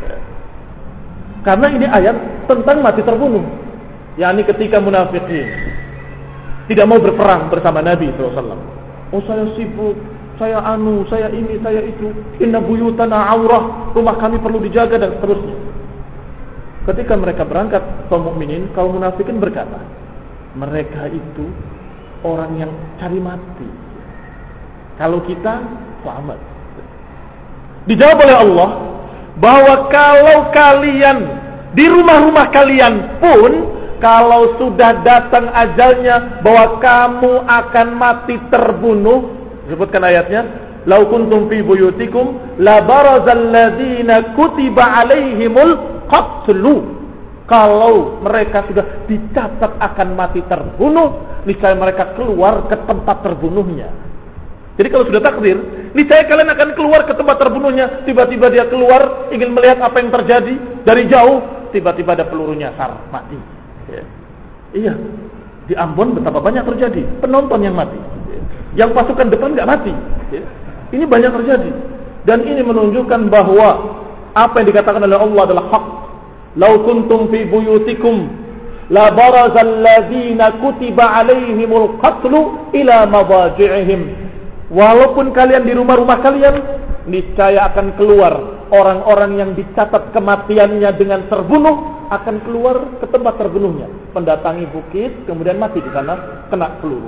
Karena ini ayat tentang mati terbunuh. yakni ketika munafikin tidak mau berperang bersama Nabi sallallahu alaihi wasallam. Oh, saya sibuk, saya anu, saya ini, saya itu. Inna buyutana aurah, rumah kami perlu dijaga dan seterusnya. Ketika mereka berangkat, kaum mukminin, kaum munafikin berkata, mereka itu orang yang cari mati. Kalau kita selamat. Dijawab oleh Allah bahwa kalau kalian di rumah-rumah kalian pun, kalau sudah datang ajalnya bahwa kamu akan mati terbunuh, sebutkan ayatnya, lau kuntum fi buyutikum la barazal ladzina kutiba alaihimul qatlu. Kalau mereka sudah dicatat akan mati terbunuh, niscaya mereka keluar ke tempat terbunuhnya. Jadi kalau sudah takdir, niscaya kalian akan keluar ke tempat terbunuhnya. Tiba-tiba dia keluar ingin melihat apa yang terjadi dari jauh, tiba-tiba ada peluru nyasar, mati. Ya. Iya, di Ambon betapa banyak terjadi penonton yang mati, ya. Yang pasukan depan nggak mati. Ya. Ini banyak terjadi, dan ini menunjukkan bahwa apa yang dikatakan oleh Allah adalah hak. Lau kuntum fi buyutikum la barazal ladzina kutiba alaihimul qatlu ila madaji'ihim. Walaupun kalian di rumah-rumah kalian, niscaya akan keluar orang-orang yang dicatat kematiannya dengan terbunuh, akan keluar ke tempat terbunuhnya, mendatangi bukit, kemudian mati di sana kena peluru.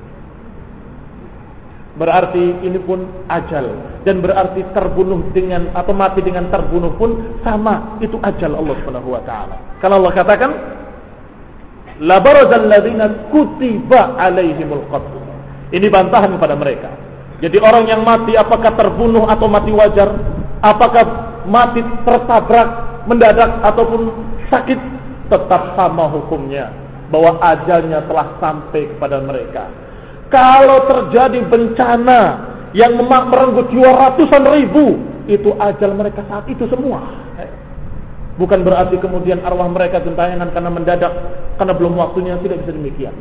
Berarti ini pun ajal, dan berarti terbunuh dengan atau mati dengan terbunuh pun sama, itu ajal Allah Subhanahu wa taala. Karena Allah katakan la barazal ladzina kutiba alaihimul qatl. Ini bantahan kepada mereka. Jadi orang yang mati apakah terbunuh atau mati wajar, apakah mati tertabrak mendadak ataupun sakit, tetap sama hukumnya, bahwa ajalnya telah sampai kepada mereka. Kalau terjadi bencana yang merenggut jiwa ratusan ribu, itu ajal mereka saat itu semua. Bukan berarti kemudian arwah mereka gentayangan karena mendadak, karena belum waktunya, tidak bisa demikian.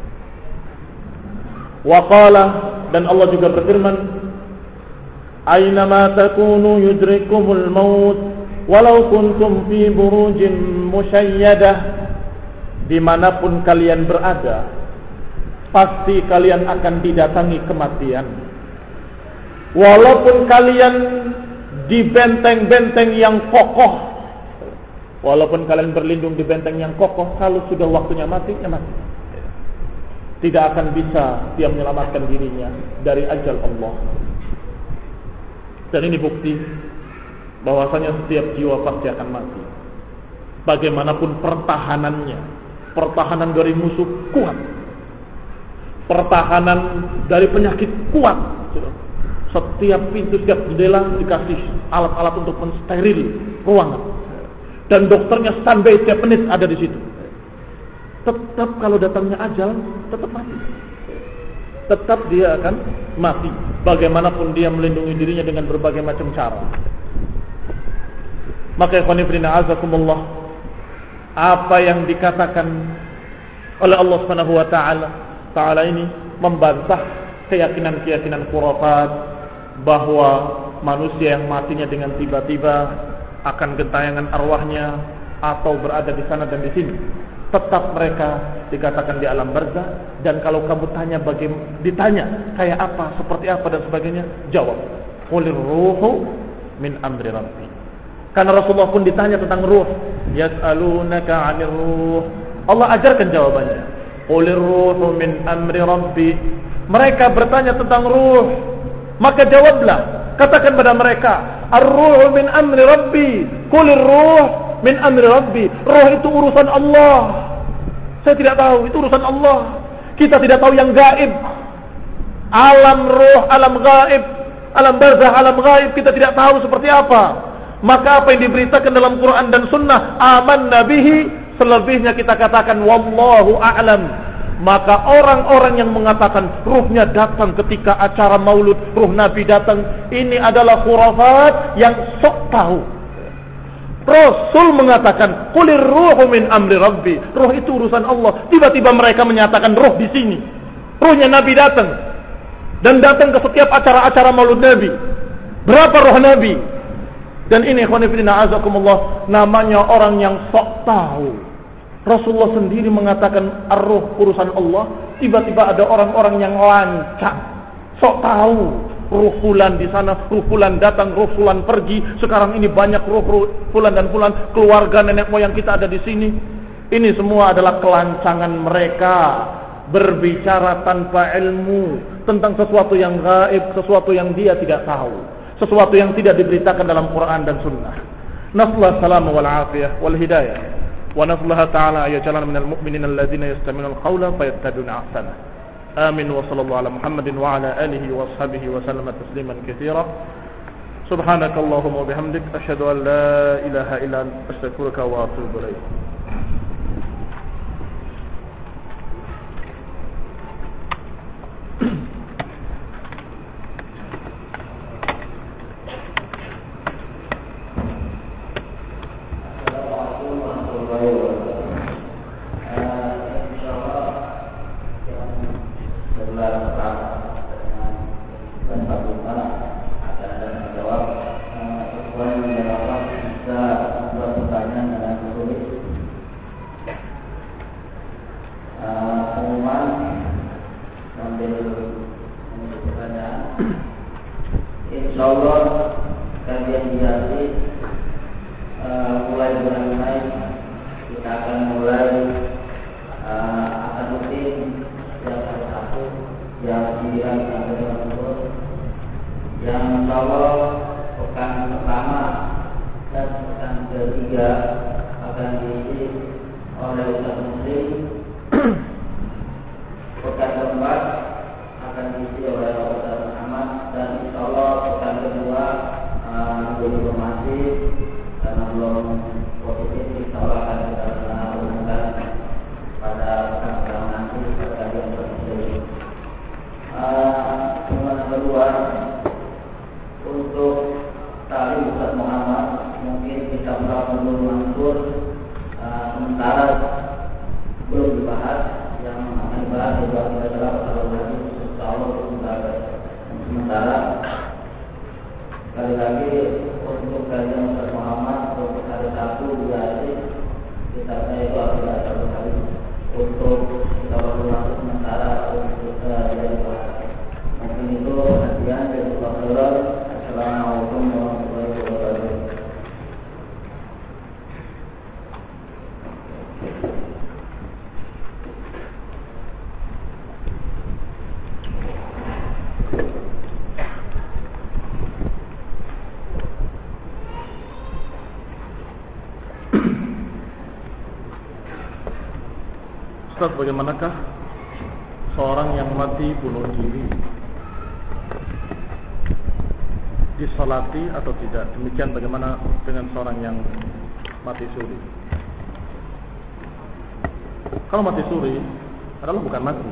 Wa qala, dan Allah juga berfirman, Aynama takunu yudrikumul maut walau kuntum fi burujin musyayyadah. Dimanapun kalian berada, pasti kalian akan didatangi kematian. Walaupun kalian di benteng-benteng yang kokoh, walaupun kalian berlindung di benteng yang kokoh, kalau sudah waktunya mati, ya mati. Tidak akan bisa dia menyelamatkan dirinya dari ajal Allah. Dan ini bukti bahwasanya setiap jiwa pasti akan mati. Bagaimanapun pertahanannya, pertahanan dari musuh kuat, pertahanan dari penyakit kuat. Setiap pintu, setiap jendela dikasih alat-alat untuk mensteril ruangan, dan dokternya standby setiap menit ada di situ. Tetap kalau datangnya ajal, tetap mati. Tetap dia akan mati. Bagaimanapun dia melindungi dirinya dengan berbagai macam cara. Maka ikhwan fillah azakumullah, apa yang dikatakan oleh Allah Subhanahu wa taala taala ini membantah keyakinan-keyakinan khurafat bahwa manusia yang matinya dengan tiba-tiba akan gentayangan arwahnya atau berada di sana dan di sini. Tetap mereka dikatakan di alam barzah, dan kalau kamu tanya bagaimana, ditanya kayak apa, seperti apa dan sebagainya, jawab, qulir ruhu min amri rabbi. Karena Rasulullah pun ditanya tentang ruh, yas'alunaka 'anir ruh. Allah ajarkan jawabannya, qulir ruhu min amri rabbi. Mereka bertanya tentang ruh, maka jawablah, katakan pada mereka, ar-ruhu min amri rabbi, qulir ruh min amri rabbi. Roh itu urusan Allah. Saya tidak tahu, itu urusan Allah. Kita tidak tahu yang gaib. Alam roh, alam gaib, alam barzah, alam gaib, kita tidak tahu seperti apa. Maka apa yang diberitakan dalam Quran dan Sunnah, amanna bihi, selebihnya kita katakan wallahu a'lam. Maka orang-orang yang mengatakan ruhnya datang ketika acara maulud, ruh Nabi datang, ini adalah khurafat yang sok tahu. Rasul mengatakan, "Qulir ruhu min amri rabbi." Ruh itu urusan Allah. Tiba-tiba mereka menyatakan ruh di sini. Ruhnya Nabi datang dan datang ke setiap acara-acara Maulud Nabi. Berapa roh Nabi? Dan ini ikhwan fillah azakumullah, namanya orang yang sok tahu. Rasulullah sendiri mengatakan ar-ruh urusan Allah. Tiba-tiba ada orang-orang yang lancang, sok tahu. Ruh fulan di sana, ruh fulan datang, ruh fulan pergi. Sekarang ini banyak ruh-ruh fulan dan fulan, keluarga nenek moyang kita ada di sini. Ini semua adalah kelancangan mereka berbicara tanpa ilmu tentang sesuatu yang gaib, sesuatu yang dia tidak tahu, sesuatu yang tidak diberitakan dalam Quran dan Sunnah. Nasallahu salam wal afiyah wal hidayah, wa nasallahu ta'ala ayajalana minal mu'minin alladzina yastami'una al-qawla fayattabi'una ahsana. آمين وصلى الله على محمد وعلى آله وصحبه وسلم تسليما كثيرا. سبحانك اللهم وبحمدك أشهد أن لا إله إلا أنت أستغفرك وأتوب إليك. Ustaz, bagaimanakah seorang yang mati bunuh diri disolati atau tidak? Demikian bagaimana dengan seorang yang mati suri? Kalau mati suri adalah bukan mati,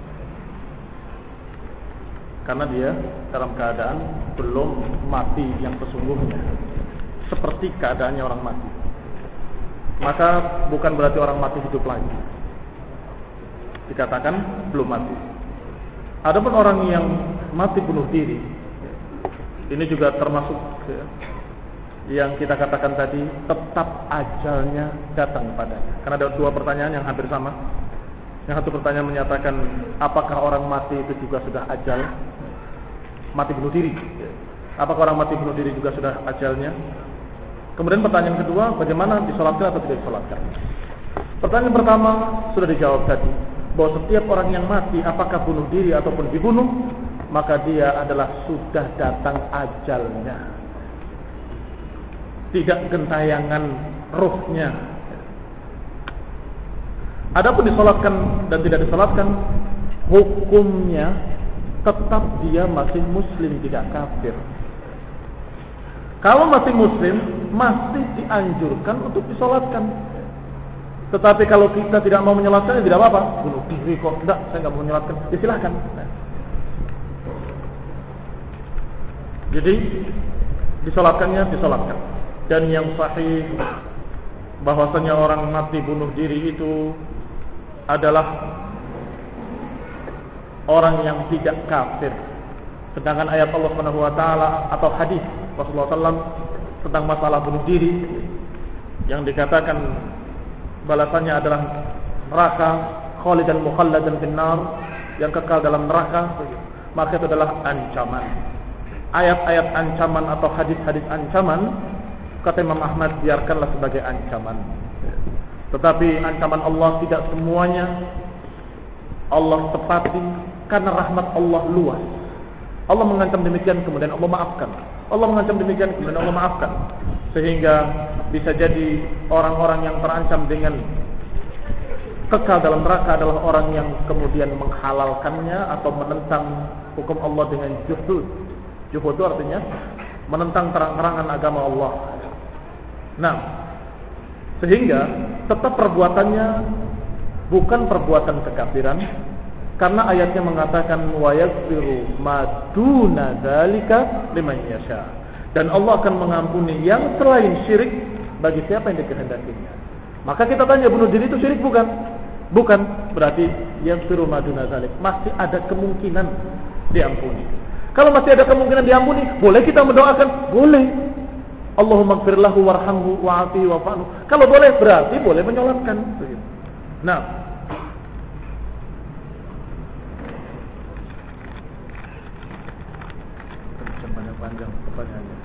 karena dia dalam keadaan belum mati yang sesungguhnya, seperti keadaannya orang mati. Maka bukan berarti orang mati hidup lagi, dikatakan belum mati. Adapun orang yang mati bunuh diri, ini juga termasuk ya, yang kita katakan tadi, tetap ajalnya datang padanya. Karena ada dua pertanyaan yang hampir sama. Yang satu pertanyaan menyatakan, apakah orang mati itu juga sudah ajal? Mati bunuh diri, apakah orang mati bunuh diri juga sudah ajalnya? Kemudian pertanyaan kedua, bagaimana disolatkan atau tidak disolatkan? Pertanyaan pertama sudah dijawab tadi, bahwa setiap orang yang mati, apakah bunuh diri ataupun dibunuh, maka dia adalah sudah datang ajalnya, tidak gentayangan ruhnya. Adapun disolatkan dan tidak disolatkan, hukumnya tetap dia masih muslim, tidak kafir. Kalau masih muslim, masih dianjurkan untuk disolatkan. Tetapi kalau kita tidak mau menyolatkan, tidak apa-apa. Bunuh diri kok, tidak, saya nggak mau menyolatkan. Ya silahkan. Nah. Jadi disolatkannya disolatkan. Dan yang sahih bahwasanya orang mati bunuh diri itu adalah orang yang tidak kafir. Sedangkan ayat Allah Subhanahu wa taala atau hadis Rasulullah sallallahu alaihi wasallam tentang masalah bunuh diri yang dikatakan balasannya adalah neraka, khalidan mukhalladan finnar, yang kekal dalam neraka, maka itu adalah ancaman. Ayat-ayat ancaman atau hadis-hadis ancaman, kata Imam Ahmad, biarkanlah sebagai ancaman. Tetapi ancaman Allah tidak semuanya Allah tepati, karena rahmat Allah luas. Allah mengancam demikian, kemudian Allah maafkan. Allah mengancam demikian, kemudian Allah maafkan. Sehingga bisa jadi orang-orang yang terancam dengan kekal dalam neraka adalah orang yang kemudian menghalalkannya atau menentang hukum Allah dengan juhud. Juhud itu artinya menentang terang-terangan agama Allah. Nah, sehingga tetap perbuatannya bukan perbuatan kekafiran, karena ayatnya mengatakan wa yaghfiru ma duna dzalika liman yasha. Dan Allah akan mengampuni yang selain syirik bagi siapa yang dikehendakinya. Maka kita tanya, bunuh diri itu syirik bukan? Bukan. Berarti yaghfiru ma duna dzalik, masih ada kemungkinan diampuni. Kalau masih ada kemungkinan diampuni, boleh kita mendoakan? Boleh. Allahumma ighfir lahu warhamhu wa'afihi wa'fu. Kalau boleh, berarti boleh menyolatkan. Nah, panjang pertanyaannya.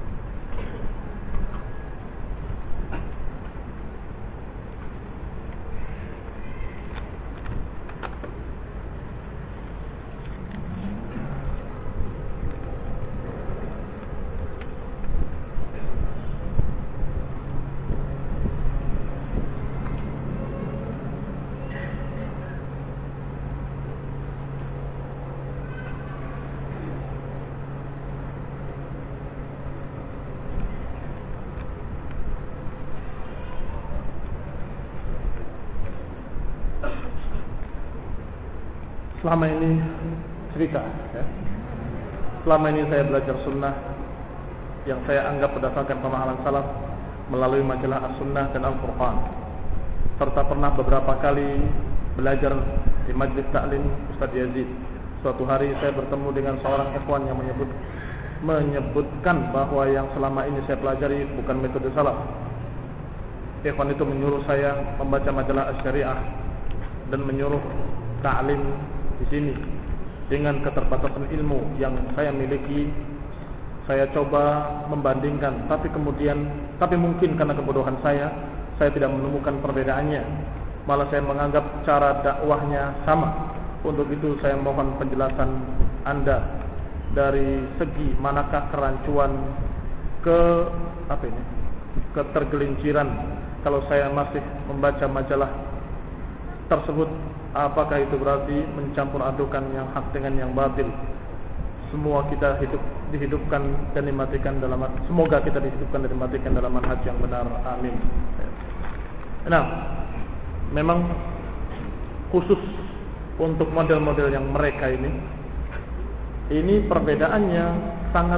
Selama ini cerita ya. Selama ini saya belajar sunnah yang saya anggap berdasarkan pemahaman salaf melalui majalah As-Sunnah dan Al-Furqan, serta pernah beberapa kali belajar di majlis taklim Ustaz Yazid. Suatu hari saya bertemu dengan seorang ikhwan yang menyebut menyebutkan bahwa yang selama ini saya pelajari bukan metode salaf. Ikhwan itu menyuruh saya membaca majalah Asy-Syariah dan menyuruh taklim di sini. Dengan keterbatasan ilmu yang saya miliki, saya coba membandingkan, tapi kemudian tapi mungkin karena kebodohan saya, saya tidak menemukan perbedaannya. Malah saya menganggap cara dakwahnya sama. Untuk itu saya mohon penjelasan Anda dari segi manakah kerancuan ke apa ini? ketergelinciran kalau saya masih membaca majalah tersebut. Apakah itu berarti mencampur adukan yang hak dengan yang batil? Semua kita hidup dihidupkan dan dimatikan dalam semoga kita dihidupkan dan dimatikan dalam manhaj yang benar. Amin. Nah, memang khusus untuk model-model yang mereka ini, ini perbedaannya sangat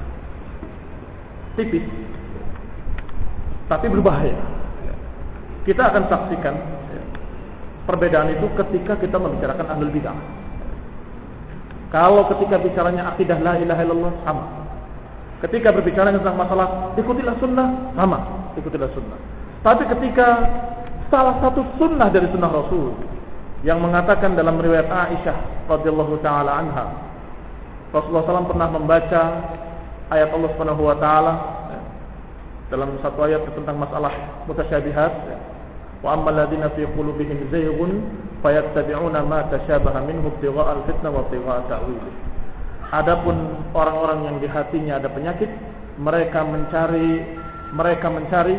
tipis, tapi berbahaya. Kita akan saksikan perbedaan itu ketika kita membicarakan ahlul bidah. Kalau ketika bicaranya akidah la ilaha illallah, sama. Ketika berbicara tentang masalah ikutilah sunnah, sama, ikutilah sunnah. Tapi ketika salah satu sunnah dari sunnah Rasul yang mengatakan dalam riwayat Aisyah radhiyallahu taala anha, Rasulullah shallallahu alaihi wasallam pernah membaca ayat Allah Subhanahu wa taala dalam satu ayat tentang masalah mutasyabihat. Wa ammal ladzina fi qulubihim zayghun fayattabi'una ma tashabaha minhu ibtigha'al fitnah wa ibtigha'a ta'wil. Adapun orang-orang yang di hatinya ada penyakit, mereka mencari mereka mencari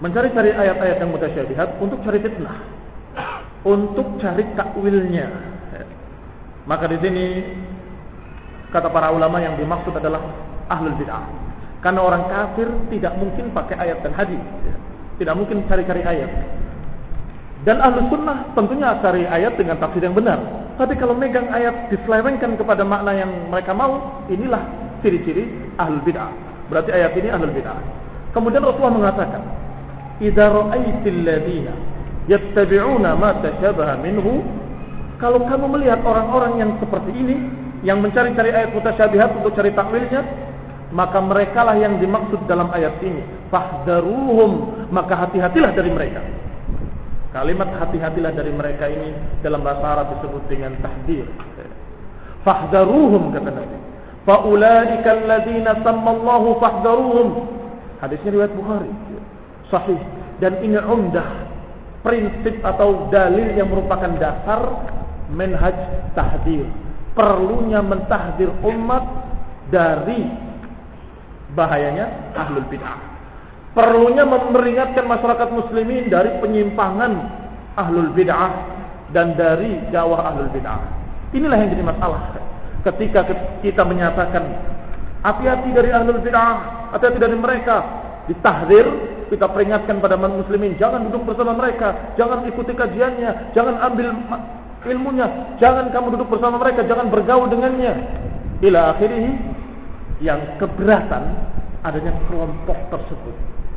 mencari-cari ayat-ayat yang mutasyabihat untuk cari fitnah, untuk cari takwilnya. Maka di sini kata para ulama yang dimaksud adalah ahlul bid'ah. Karena orang kafir tidak mungkin pakai ayat dan hadis, tidak mungkin cari-cari ayat. Dan ahlus sunnah tentunya cari ayat dengan tafsir yang benar. Tapi kalau megang ayat diselewengkan kepada makna yang mereka mau, inilah ciri-ciri ahlul bid'ah. Berarti ayat ini ahlul bid'ah. Kemudian Rasulullah mengatakan, "Idza ra'aitil ladzina yattabi'una ma tashabaha minhu." Kalau kamu melihat orang-orang yang seperti ini, yang mencari-cari ayat mutasyabihat untuk cari takwilnya, maka merekalah yang dimaksud dalam ayat ini. Fahdharuhum, maka hati-hatilah dari mereka. Kalimat hati-hatilah dari mereka ini dalam bahasa Arab disebut dengan tahdzir. Fahdharuhum kata Nabi. Faulaika alladzina sammallahu fahdharuhum. Hadisnya riwayat Bukhari. Sahih, dan ini umdah, prinsip atau dalil yang merupakan dasar manhaj tahdzir. Perlunya mentahdzir umat dari bahayanya ahlul bid'ah. Perlunya memperingatkan masyarakat muslimin dari penyimpangan ahlul bid'ah dan dari dakwah ahlul bid'ah. Inilah yang jadi masalah. Ketika kita menyatakan hati-hati dari ahlul bid'ah, hati-hati dari mereka, ditahdzir, kita peringatkan pada muslimin, jangan duduk bersama mereka, jangan ikuti kajiannya, jangan ambil ilmunya, jangan kamu duduk bersama mereka, jangan bergaul dengannya. Ila akhirih, yang keberatan adanya kelompok tersebut.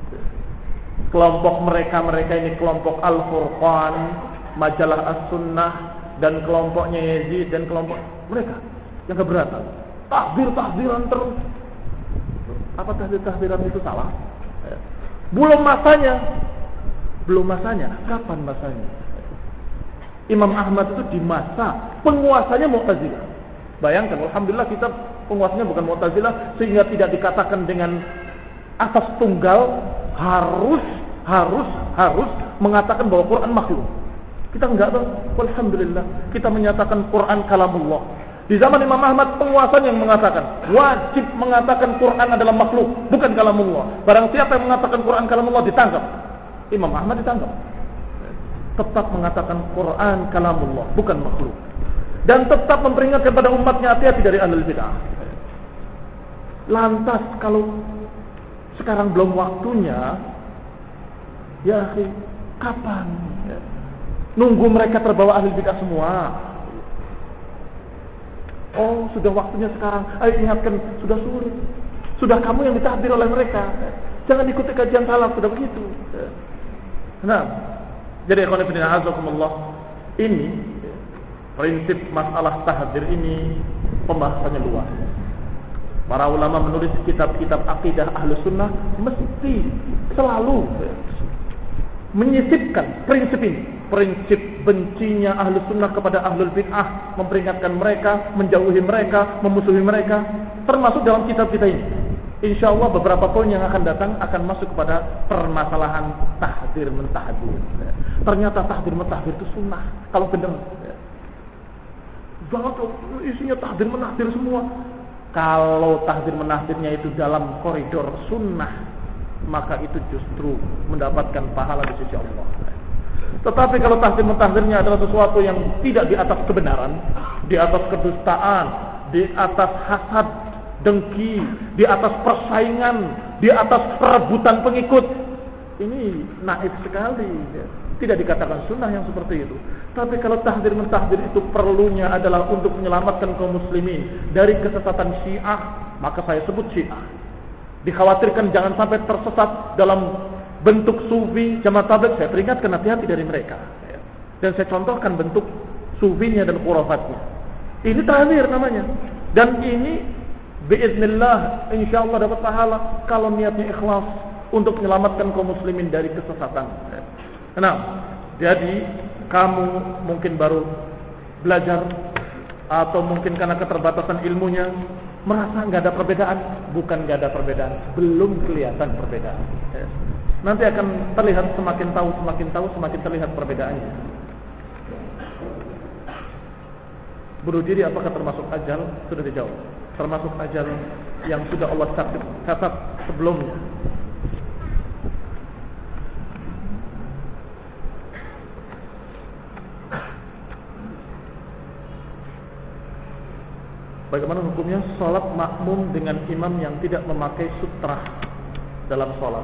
Kelompok mereka-mereka ini kelompok Al-Furqan, majalah As-Sunnah, dan kelompoknya Yazid, dan kelompok mereka yang keberatan. Tahdzir-tahdziran terus. Apa tahdzir-tahdziran itu salah? Belum masanya. Belum masanya. Kapan masanya? Imam Ahmad itu di masa penguasanya Mu'tazilah. Bayangkan, alhamdulillah kita penguasanya bukan Mu'tazilah, sehingga tidak dikatakan dengan atas tunggal harus harus harus mengatakan bahwa Quran makhluk. Kita enggak tahu. Alhamdulillah kita menyatakan Quran kalamullah. Di zaman Imam Ahmad penguasanya yang mengatakan wajib mengatakan Quran adalah makhluk, bukan kalamullah. Barang siapa yang mengatakan Quran kalamullah ditangkap. Imam Ahmad ditangkap. Tetap mengatakan Quran kalamullah, bukan makhluk. Dan tetap memperingatkan kepada umatnya hati-hati dari ahlul bid'ah. Lantas kalau sekarang belum waktunya, ya akhi, kapan? Nunggu mereka terbawa ahlul bid'ah semua. Oh, sudah waktunya sekarang. Ayo ingatkan, sudah sulit. Sudah kamu yang ditahdzir oleh mereka. Jangan ikuti kajian salaf, sudah begitu. Nah, jadi ikhwan fillah azakumullah, ini prinsip masalah tahdzir ini pembahasannya luas. Para ulama menulis kitab-kitab akidah Ahlus Sunnah mesti selalu menyisipkan prinsip ini, prinsip bencinya Ahlus Sunnah kepada Ahlul Bid'ah, memperingatkan mereka, menjauhi mereka, memusuhi mereka, termasuk dalam kitab kita ini. Insyaallah beberapa poin yang akan datang akan masuk kepada permasalahan tahdzir mentahdzir. Ternyata tahdzir mentahdzir itu sunnah kalau benar. Jangan isinya tahdzir menahdzir semua. Kalau tahdzir menahdzirnya itu dalam koridor sunnah, maka itu justru mendapatkan pahala di sisi Allah. Tetapi kalau tahdzir mentahdzirnya adalah sesuatu yang tidak di atas kebenaran, di atas kedustaan, di atas hasad, dengki, di atas persaingan, di atas perebutan pengikut, ini naif sekali. Tidak dikatakan sunnah yang seperti itu. Tapi kalau tahdzir mentahdzir itu perlunya adalah untuk menyelamatkan kaum muslimin dari kesesatan Syiah, maka saya sebut Syiah. Dikhawatirkan jangan sampai tersesat dalam bentuk sufi jamaah tabligh, saya peringatkan hati-hati dari mereka. Dan saya contohkan bentuk sufinya dan khurafatnya. Ini tahdzir namanya. Dan ini biiznillah insyaallah dapat pahala kalau niatnya ikhlas untuk menyelamatkan kaum muslimin dari kesesatan. Nah, jadi kamu mungkin baru belajar atau mungkin karena keterbatasan ilmunya merasa nggak ada perbedaan. Bukan nggak ada perbedaan, belum kelihatan perbedaan. Nanti akan terlihat, semakin tahu semakin tahu semakin terlihat perbedaannya. Bunuh diri apakah termasuk ajal? Sudah dijawab. Termasuk ajal yang sudah Allah catat sebelumnya. Bagaimana hukumnya sholat makmum dengan imam yang tidak memakai sutrah dalam sholat?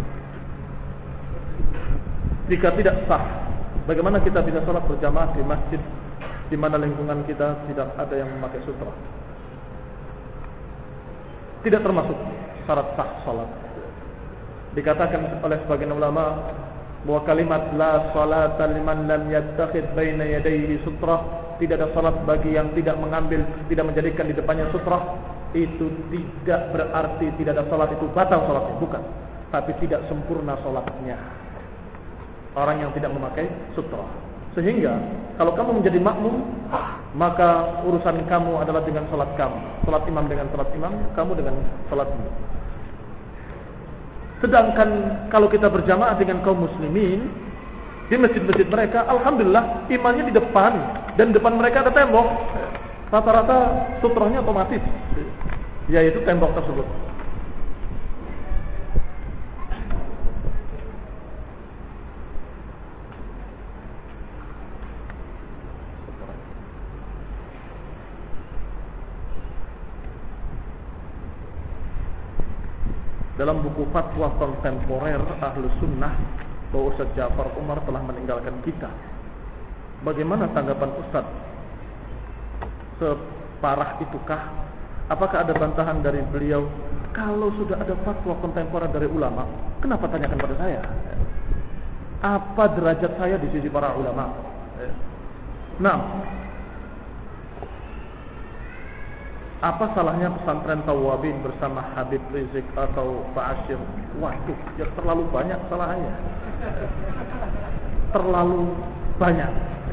Jika tidak sah, bagaimana kita bisa sholat berjamaah di masjid di mana lingkungan kita tidak ada yang memakai sutrah? Tidak termasuk syarat sah sholat. Dikatakan oleh sebagian ulama bahwa kalimat la salata liman lam yattakhid baina yadayhi sutrah, tidak ada salat bagi yang tidak mengambil, tidak menjadikan di depannya sutrah, itu tidak berarti tidak ada salat itu batal salatnya, bukan, tapi tidak sempurna salatnya orang yang tidak memakai sutrah. Sehingga kalau kamu menjadi makmum, maka urusan kamu adalah dengan salat kamu, salat imam dengan salat imam, kamu dengan salatmu. Sedangkan kalau kita berjamaah dengan kaum muslimin di masjid-masjid mereka, alhamdulillah imamnya di depan dan depan mereka ada tembok. Rata-rata sutrahnya otomatis, yaitu tembok tersebut. Dalam buku fatwa kontemporer Ahlus Sunnah bahwa Ustaz Ja'far Umar telah meninggalkan kita. Bagaimana tanggapan Ustaz? Separah itukah? Apakah ada bantahan dari beliau? Kalau sudah ada fatwa kontemporer dari ulama, kenapa tanyakan pada saya? Apa derajat saya di sisi para ulama? Nah, apa salahnya pesantren Tawabin bersama Habib Rizik atau Pak Asyir? Waduh, ya terlalu banyak salahnya. Terlalu banyak.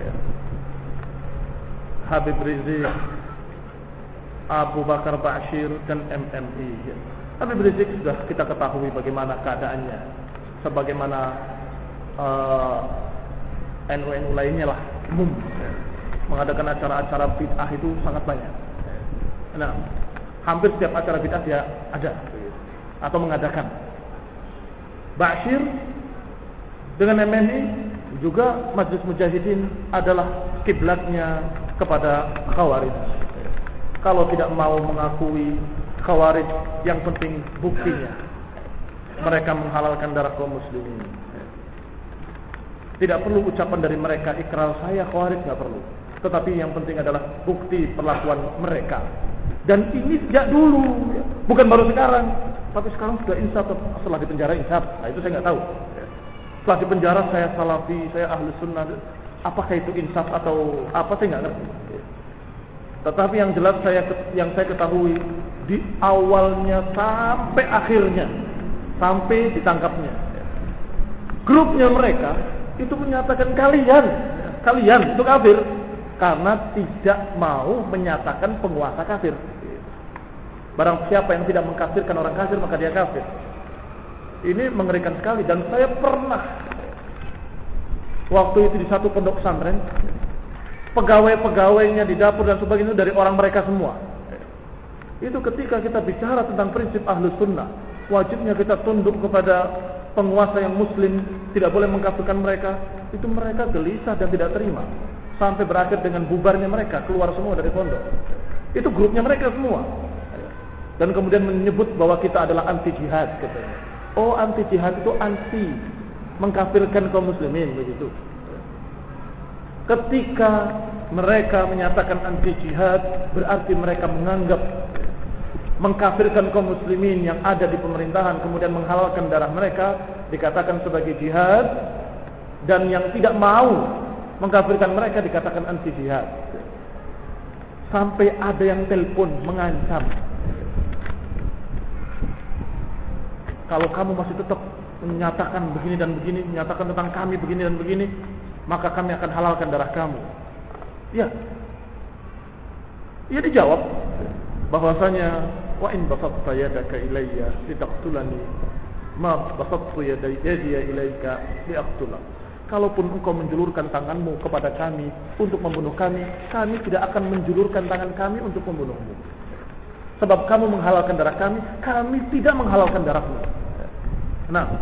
Habib Rizik, Abu Bakar Ba'asyir, dan M M I. Habib Rizik sudah kita ketahui bagaimana keadaannya. Sebagaimana uh, N U N U lainnya lah, umum. Mengadakan acara-acara bid'ah itu sangat banyak. Nah, hampir setiap acara bid'ah dia ada atau mengadakan. Ba'asyir dengan M M I juga Majelis Mujahidin adalah kiblatnya kepada Khawarij. Kalau tidak mau mengakui Khawarij, yang penting buktinya mereka menghalalkan darah kaum muslimin. Tidak perlu ucapan dari mereka ikrar saya Khawarij, tidak perlu. Tetapi yang penting adalah bukti perlakuan mereka. Dan ini sejak dulu, bukan baru sekarang. Tapi sekarang sudah insaf, setelah di penjara insaf. Nah itu saya nggak tahu. Setelah di penjara saya salafi, saya ahli sunnah. Apakah itu insaf atau apa, saya nggak ngerti. Tetapi yang jelas saya yang saya ketahui di awalnya sampai akhirnya, sampai ditangkapnya, grupnya mereka itu menyatakan kalian, kalian itu kafir. Karena tidak mau menyatakan penguasa kafir. Barang siapa yang tidak mengkafirkan orang kafir, maka dia kafir. Ini mengerikan sekali. Dan saya pernah waktu itu di satu pondok pesantren, pegawai-pegawainya di dapur dan sebagainya dari orang mereka semua. Itu ketika kita bicara tentang prinsip Ahlus Sunnah, wajibnya kita tunduk kepada penguasa yang muslim, tidak boleh mengkafirkan mereka. Itu mereka gelisah dan tidak terima. Sampai berakhir dengan bubarnya mereka, keluar semua dari pondok. Itu grupnya mereka semua. Dan kemudian menyebut bahwa kita adalah anti jihad, katanya. Oh, anti jihad itu anti mengkafirkan kaum muslimin, begitu. Ketika mereka menyatakan anti jihad, berarti mereka menganggap mengkafirkan kaum muslimin yang ada di pemerintahan, kemudian menghalalkan darah mereka, dikatakan sebagai jihad. Dan yang tidak mau mengkafirkan mereka dikatakan anti jihad. Sampai ada yang telepon mengancam, kalau kamu masih tetap menyatakan begini dan begini, menyatakan tentang kami begini dan begini, maka kami akan halalkan darah kamu. Ya, ia dijawab bahwasanya wa in basatta yadaka ilayya litaqtulani ma basattu yadayya ilayka liaqtulak. Kalaupun engkau menjulurkan tanganmu kepada kami untuk membunuh kami, kami tidak akan menjulurkan tangan kami untuk membunuhmu. Sebab kamu menghalalkan darah kami, kami tidak menghalalkan darahmu. Nah,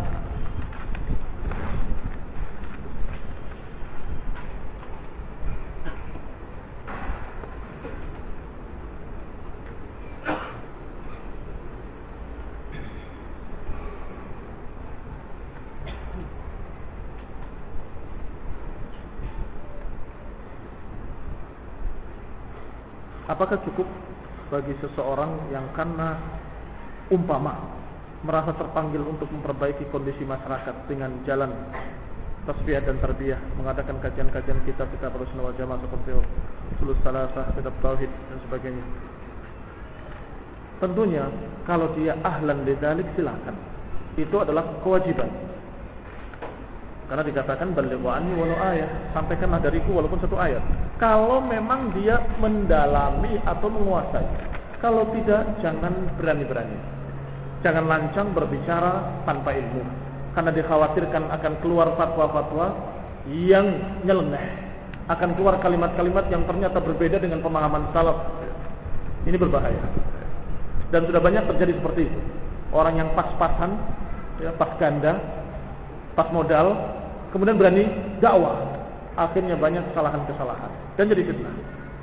apakah cukup bagi seseorang yang karena umpama merasa terpanggil untuk memperbaiki kondisi masyarakat dengan jalan tasbih dan tarbiyah, mengadakan kajian-kajian kitab-kitab Ahlussunnah wal Jamaah seperti Ushulus Salasah, kitab tauhid dan sebagainya? Tentunya kalau dia ahlan lidzalik silakan. Itu adalah kewajiban. Karena dikatakan balighu anni walau ayat, sampaikanlah dariku walaupun satu ayat. Kalau memang dia mendalami atau menguasai. Kalau tidak, jangan berani-berani. Jangan lancang berbicara tanpa ilmu. Karena dikhawatirkan akan keluar fatwa-fatwa yang nyeleneh. Akan keluar kalimat-kalimat yang ternyata berbeda dengan pemahaman salaf. Ini berbahaya. Dan sudah banyak terjadi seperti itu. Orang yang pas-pasan, ya, pas ganda, pas modal, kemudian berani dakwah. Akhirnya banyak kesalahan-kesalahan dan jadi fitnah.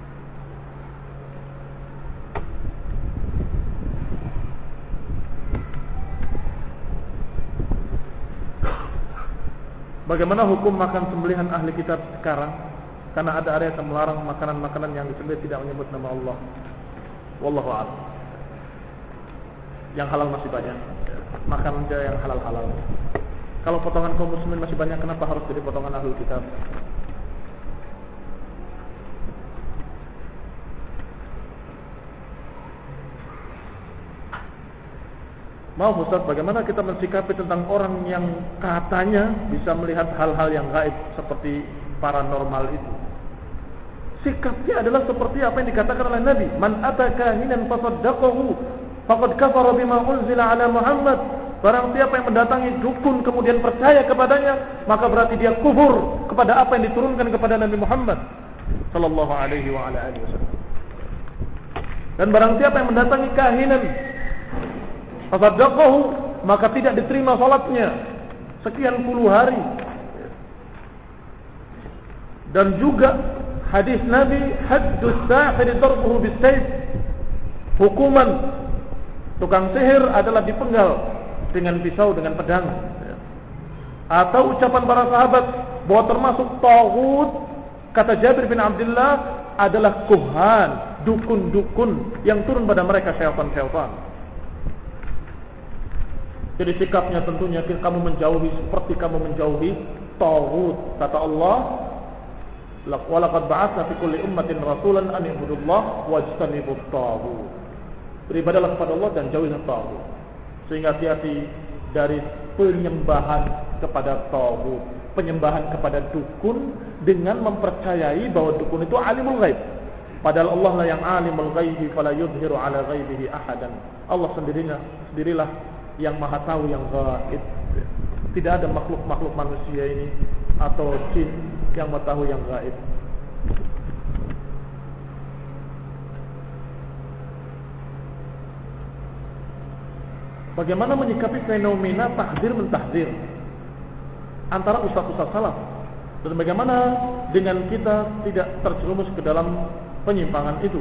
Bagaimana hukum makan sembelihan ahli kitab sekarang? Karena ada area yang melarang makanan-makanan yang disembelih tidak menyebut nama Allah. Wallahu a'lam. Yang halal masih banyak. Makan aja yang halal-halal. Kalau potongan kaum muslimin masih banyak, kenapa harus jadi potongan ahli kitab? Mau Ustaz, bagaimana kita mensikapi tentang orang yang katanya bisa melihat hal-hal yang gaib seperti paranormal itu? Sikapnya adalah seperti apa yang dikatakan oleh Nabi, man ataka hinan fasaddaqahu faqad kafara bima unzila ala Muhammad. Barang siapa yang mendatangi dukun kemudian percaya kepadanya, maka berarti dia kufur kepada apa yang diturunkan kepada Nabi Muhammad sallallahu alaihi wa ala alihi wasallam. Dan barang siapa yang mendatangi kahinan fasaddaqahu, maka tidak diterima salatnya sekian puluh hari. Dan juga hadis Nabi, haddus sahir darbuhu bis-sayf, hukuman tukang sihir adalah dipenggal dengan pisau, dengan pedang. Atau ucapan para sahabat bahwa termasuk taghut, kata Jabir bin Abdullah, adalah kuhan, dukun-dukun yang turun pada mereka syaitan-syaitan. Jadi sikapnya tentunya kamu menjauhi seperti kamu menjauhi taghut. Kata Allah, walaqad ba'atsna fi kulli ummatin rasulan an i'budullaha wajtanibut taghut. Beribadalah kepada Allah dan jauhilah taghut. Sehingga hati-hati dari penyembahan kepada taghut, penyembahan kepada dukun dengan mempercayai bahwa dukun itu alimul ghaib. Padahal Allah lah yang alimul ghaibi fala yudhiru ala ghaibihi ahadan. Allah sendirinya sendirilah yang maha tahu yang ghaib. Tidak ada makhluk-makhluk manusia ini atau jin yang mengetahui yang ghaib. Bagaimana menyikapi fenomena tahdzir mentahdzir antara ustaz-ustaz salaf, dan bagaimana dengan kita tidak terjerumus ke dalam penyimpangan itu?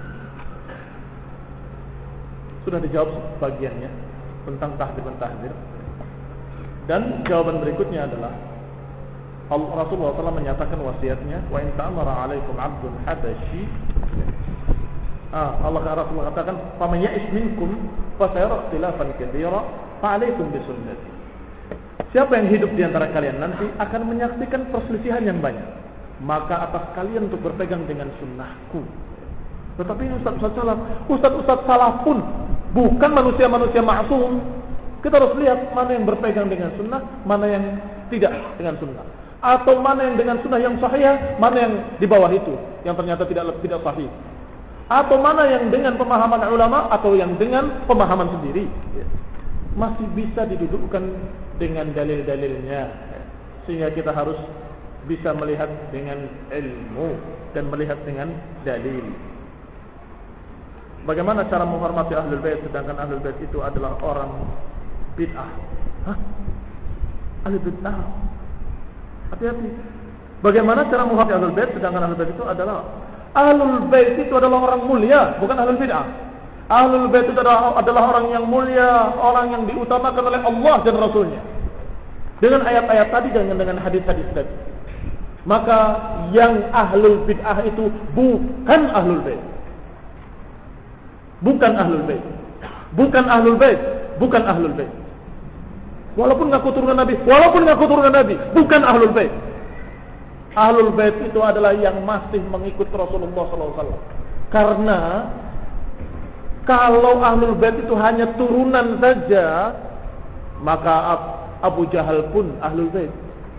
Sudah dijawab sebagiannya tentang tahdzir mentahdzir. Dan jawaban berikutnya adalah Rasulullah shallallahu alaihi wasallam menyatakan wasiatnya, wa in ta'amara 'alaikum 'abdun habasyi. Ah, Allah Rasulullah katakan, "Faman ya'is minkum fa sayara ikhtilafan katsira, fa 'alaikum bi sunnati." Siapa yang hidup di antara kalian nanti akan menyaksikan perselisihan yang banyak, maka atas kalian untuk berpegang dengan sunnahku. Tetapi ustaz-ustaz salaf, ustaz-ustaz salaf pun bukan manusia-manusia maksum. Kita harus lihat mana yang berpegang dengan sunnah, mana yang tidak dengan sunnah, atau mana yang dengan sunnah yang sahih, mana yang di bawah itu yang ternyata tidak tidak sahih. Atau mana yang dengan pemahaman ulama atau yang dengan pemahaman sendiri. Masih bisa didudukkan dengan dalil-dalilnya. Sehingga kita harus bisa melihat dengan ilmu dan melihat dengan dalil. Bagaimana cara menghormati Ahlul Bait sedangkan Ahlul Bait itu adalah orang bid'ah? Hah? Ahlul bid'ah? Hati-hati. Bagaimana cara menghormati Ahlul Bait sedangkan Ahlul Bait itu adalah Ahlul Bait itu adalah orang mulia, bukan Ahlul Bid'ah. Ahlul Bait itu adalah, adalah orang yang mulia, orang yang diutamakan oleh Allah dan Rasulnya. Dengan ayat-ayat tadi dan dengan hadis-hadis tadi. Maka yang Ahlul Bid'ah itu bukan Ahlul Bait. bukan ahlul bait. Bukan ahlul bait, bukan ahlul bait. Walaupun ngaku turunan Nabi, walaupun ngaku turunan Nabi, bukan ahlul bait. Ahlul bait itu adalah yang masih mengikut Rasulullah sallallahu alaihi wasallam. Karena kalau ahlul bait itu hanya turunan saja, maka Abu Jahal pun ahlul bait.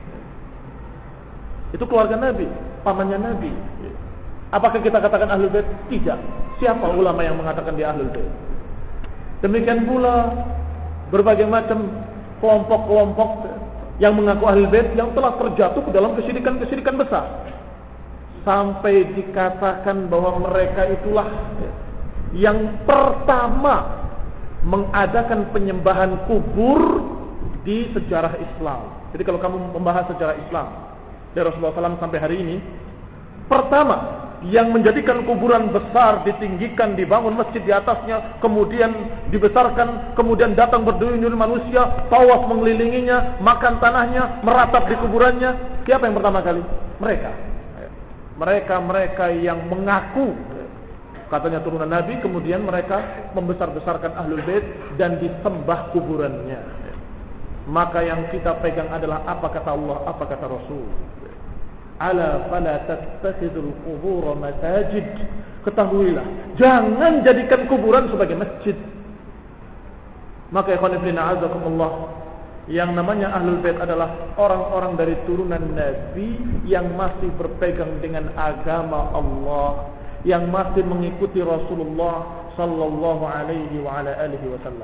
Itu keluarga Nabi, pamannya Nabi. Apakah kita katakan ahlul bait? Tidak. Siapa ulama yang mengatakan dia ahlul bait? Demikian pula berbagai macam kelompok-kelompok yang mengaku ahlul bait yang telah terjatuh ke dalam kesyirikan-kesyirikan besar, sampai dikatakan bahwa mereka itulah yang pertama mengadakan penyembahan kubur di sejarah Islam. Jadi kalau kamu membahas sejarah Islam dari Rasulullah shallallahu alaihi wasallam sampai hari ini, pertama yang menjadikan kuburan besar, ditinggikan, dibangun masjid di atasnya, kemudian dibesarkan, kemudian datang berduyun-duyun manusia, tawaf mengelilinginya, makan tanahnya, meratap di kuburannya. Siapa yang pertama kali? Mereka. Mereka-mereka yang mengaku katanya turunan Nabi, kemudian mereka membesar-besarkan ahlul bait dan disembah kuburannya. Maka yang kita pegang adalah apa kata Allah, apa kata Rasul. Ala fala tattakhidul qubur masajid. Ketahuilah, jangan jadikan kuburan sebagai masjid. Maka ikhwan fillah azakumullah, yang namanya ahlul bait adalah orang-orang dari turunan Nabi yang masih berpegang dengan agama Allah, yang masih mengikuti Rasulullah sallallahu alaihi wa ala alihi wasallam.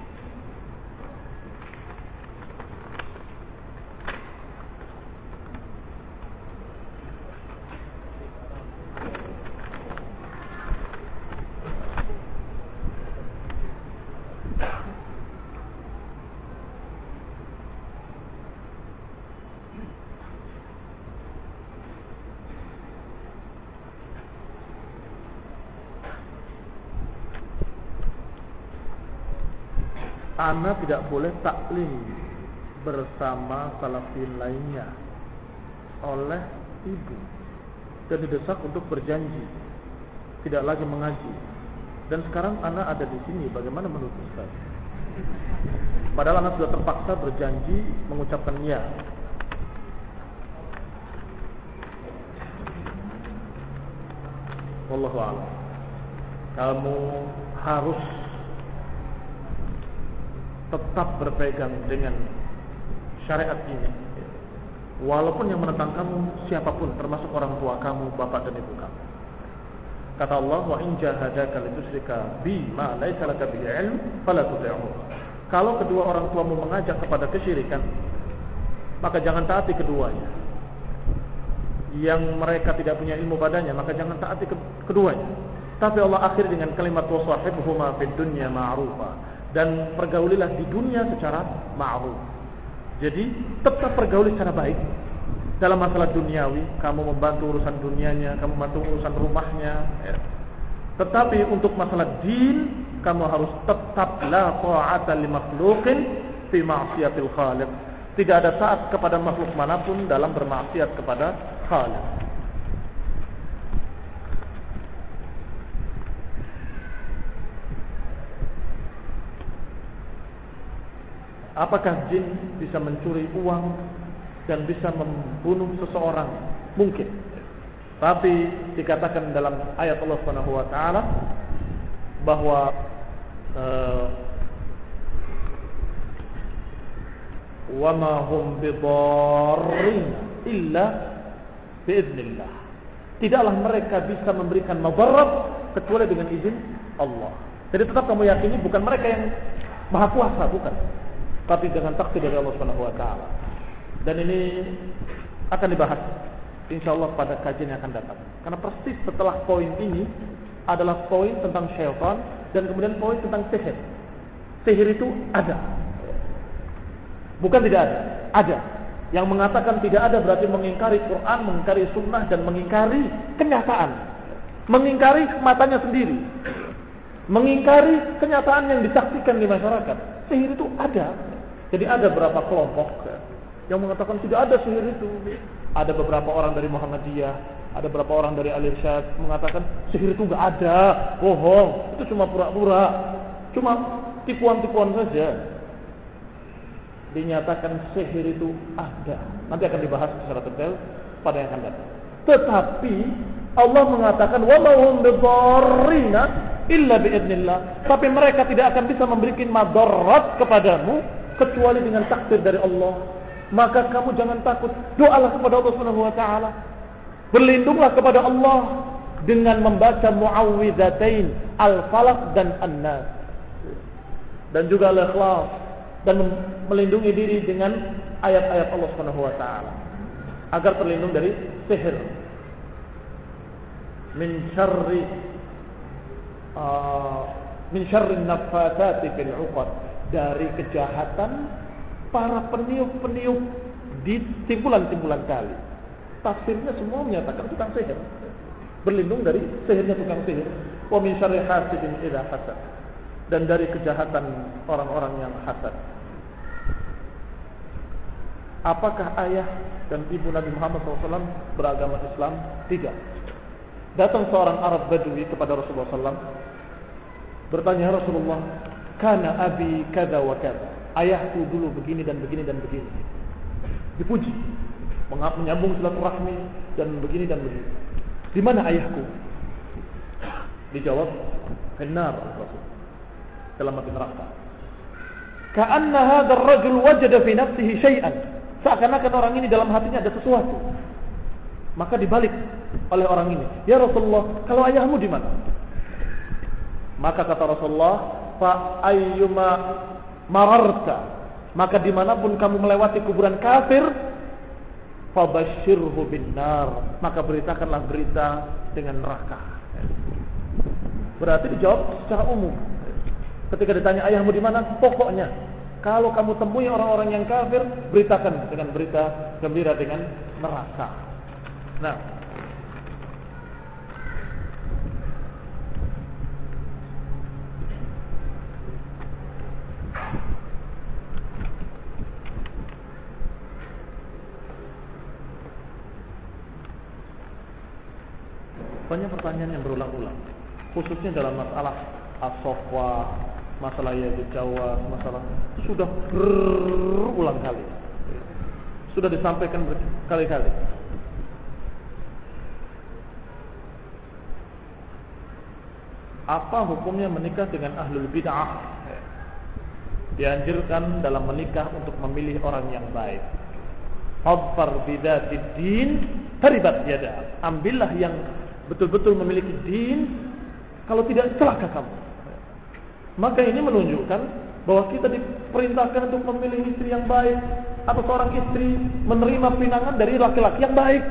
Ana tidak boleh taklim bersama salafin lainnya oleh ibu dan didesak untuk berjanji tidak lagi mengaji. Dan sekarang ana ada di sini, bagaimana menurut Ustaz? Padahal ana sudah terpaksa berjanji mengucapkan ya. Wallahu a'lam. Kamu harus tetap berpegang dengan syariat ini, walaupun yang menentang kamu siapapun, termasuk orang tua kamu, bapak dan ibu kamu. Kata Allah, wa in jahadaka litusyrika bima laysa laka bihi ilm fala tuti'huma. Kalau kedua orang tuamu mengajak kepada kesyirikan, maka jangan taati keduanya. Yang mereka tidak punya ilmu padanya, maka jangan taati keduanya. Tapi Allah akhir dengan kalimat wa sahibhuma fid dunya ma'rufa, dan pergaulilah di dunia secara ma'ruf. Jadi tetap pergauli secara baik. Dalam masalah duniawi, kamu membantu urusan dunianya, kamu membantu urusan rumahnya, ya. Tetapi untuk masalah din, kamu harus tetap la ta'ata li makhluqin fi ma'siyatil khaliq. Tidak ada taat kepada makhluk manapun dalam bermaksiat kepada Khaliq. Apakah jin bisa mencuri uang dan bisa membunuh seseorang? Mungkin. Tapi dikatakan dalam ayat Allah Subhanahu wa taala bahwa uh, wa ma hum bidarrin illa biidznillah. Tidaklah mereka bisa memberikan madarat kecuali dengan izin Allah. Jadi tetap kamu yakini bukan mereka yang maha kuasa, bukan, tapi dengan takdir dari Allah Subhanahu wa taala. Dan ini akan dibahas insyaallah pada kajian yang akan datang. Karena persis setelah poin ini adalah poin tentang syaitan dan kemudian poin tentang sihir. Sihir itu ada. Bukan tidak ada, ada. Yang mengatakan tidak ada berarti mengingkari Quran, mengingkari sunnah, dan mengingkari kenyataan. Mengingkari matanya sendiri. Mengingkari kenyataan yang disaksikan di masyarakat. Sihir itu ada. Jadi ada beberapa kelompok yang mengatakan tidak ada sihir itu. Ada beberapa orang dari Muhammadiyah Ada beberapa orang dari al-irsyad mengatakan sihir itu nggak ada, bohong, itu cuma pura-pura, cuma tipuan-tipuan saja. Dinyatakan sihir itu ada. Nanti akan dibahas secara detail pada yang akan datang. Tetapi Allah mengatakan wa ma hum bidarrina illa biidznillah. Tapi mereka tidak akan bisa memberikan madarat kepadamu kecuali dengan takdir dari Allah. Maka kamu jangan takut, doalah kepada Allah Subhanahu wa taala. Berlindunglah kepada Allah dengan membaca muawwidzatain Al-Falaq dan An-Nas. Dan juga Al-Ikhlas, dan melindungi diri dengan ayat-ayat Allah Subhanahu wa taala agar terlindung dari sihir. Min syarri uh, min syarri naffatsati fil 'uqad, dari kejahatan para peniup-peniup di timbulan-timbulan tali. Tafsirnya semua menyatakan tukang sihir. Berlindung dari sihirnya tukang sihir. Wa min syarri hasidin idza hasad, dan dari kejahatan orang-orang yang hasad. Apakah ayah dan ibu Nabi Muhammad shallallahu alaihi wasallam beragama Islam? Tidak. Datang seorang Arab Badui kepada Rasulullah shallallahu alaihi wasallam, bertanya, Rasulullah, kana abi kada wa kada, ayahku dulu begini dan begini dan begini. Dipuji, menyambung silaturahmi dan begini dan begini. Di mana ayahku? Dijawab, finnar, Rasul, dalam api neraka. Ka'anna hadzal rajul wajada fi nafsihi syai'an, seakan-akan orang ini dalam hatinya ada sesuatu. Maka dibalik oleh orang ini, ya Rasulullah, kalau ayahmu di mana? Maka kata Rasulullah, fa ayyuma mararta, maka dimanapun kamu melewati kuburan kafir, fabashshirhu binnar, maka beritakanlah berita dengan neraka. Berarti dijawab secara umum. Ketika ditanya ayahmu di mana, pokoknya kalau kamu temui orang-orang yang kafir, beritakan dengan berita gembira dengan neraka. Nah, banyak pertanyaan yang berulang-ulang, khususnya dalam masalah as-safwa, masalah Yazid Jawa, masalah itu sudah berulang kali, sudah disampaikan berkali-kali. Apa hukumnya menikah dengan ahlul bid'ah? Dianjurkan dalam menikah untuk memilih orang yang baik. Hadfar bidatid din taribat yada, ambillah yang betul-betul memiliki din, kalau tidak celaka kamu. Maka ini menunjukkan bahwa kita diperintahkan untuk memilih istri yang baik, atau seorang istri menerima pinangan dari laki-laki yang baik.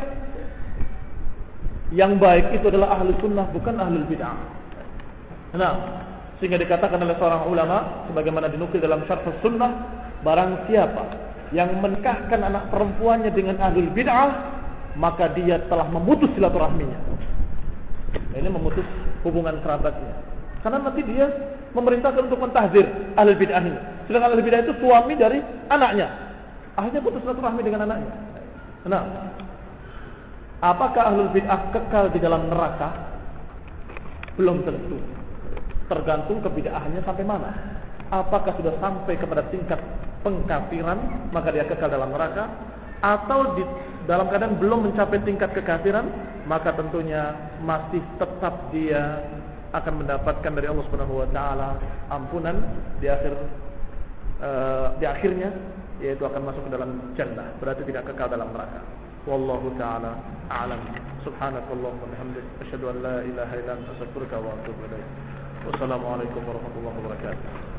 Yang baik itu adalah ahli sunnah, bukan ahlul bid'ah. Nah, sehingga dikatakan oleh seorang ulama, sebagaimana dinukil dalam syarh sunnah, barang siapa yang menikahkan anak perempuannya dengan ahlul bid'ah, maka dia telah memutus silaturahminya. Ini memutus hubungan kerabatnya. Karena nanti dia memerintahkan untuk mentahzir ahlul bid'ah ini. Sedangkan ahlul bid'ah itu suami dari anaknya. Akhirnya putus silaturahmi dengan anaknya. Nah, apakah ahlul bid'ah kekal di dalam neraka? Belum tentu. Tergantung kebid'ahannya sampai mana. Apakah sudah sampai kepada tingkat pengkafiran, maka dia kekal dalam neraka, atau di dalam keadaan belum mencapai tingkat kekafiran, maka tentunya masih tetap dia akan mendapatkan dari Allah Subhanahu wa taala ampunan di akhir uh, di akhirnya, yaitu akan masuk ke dalam jannah, berarti tidak kekal dalam neraka. Wallahu taala a'lam. Subhanakallahumma wa bihamdika, asyhadu an la ilaha illa anta, astaghfiruka wa atubu ilaik. Wassalamualaikum warahmatullahi wabarakatuh.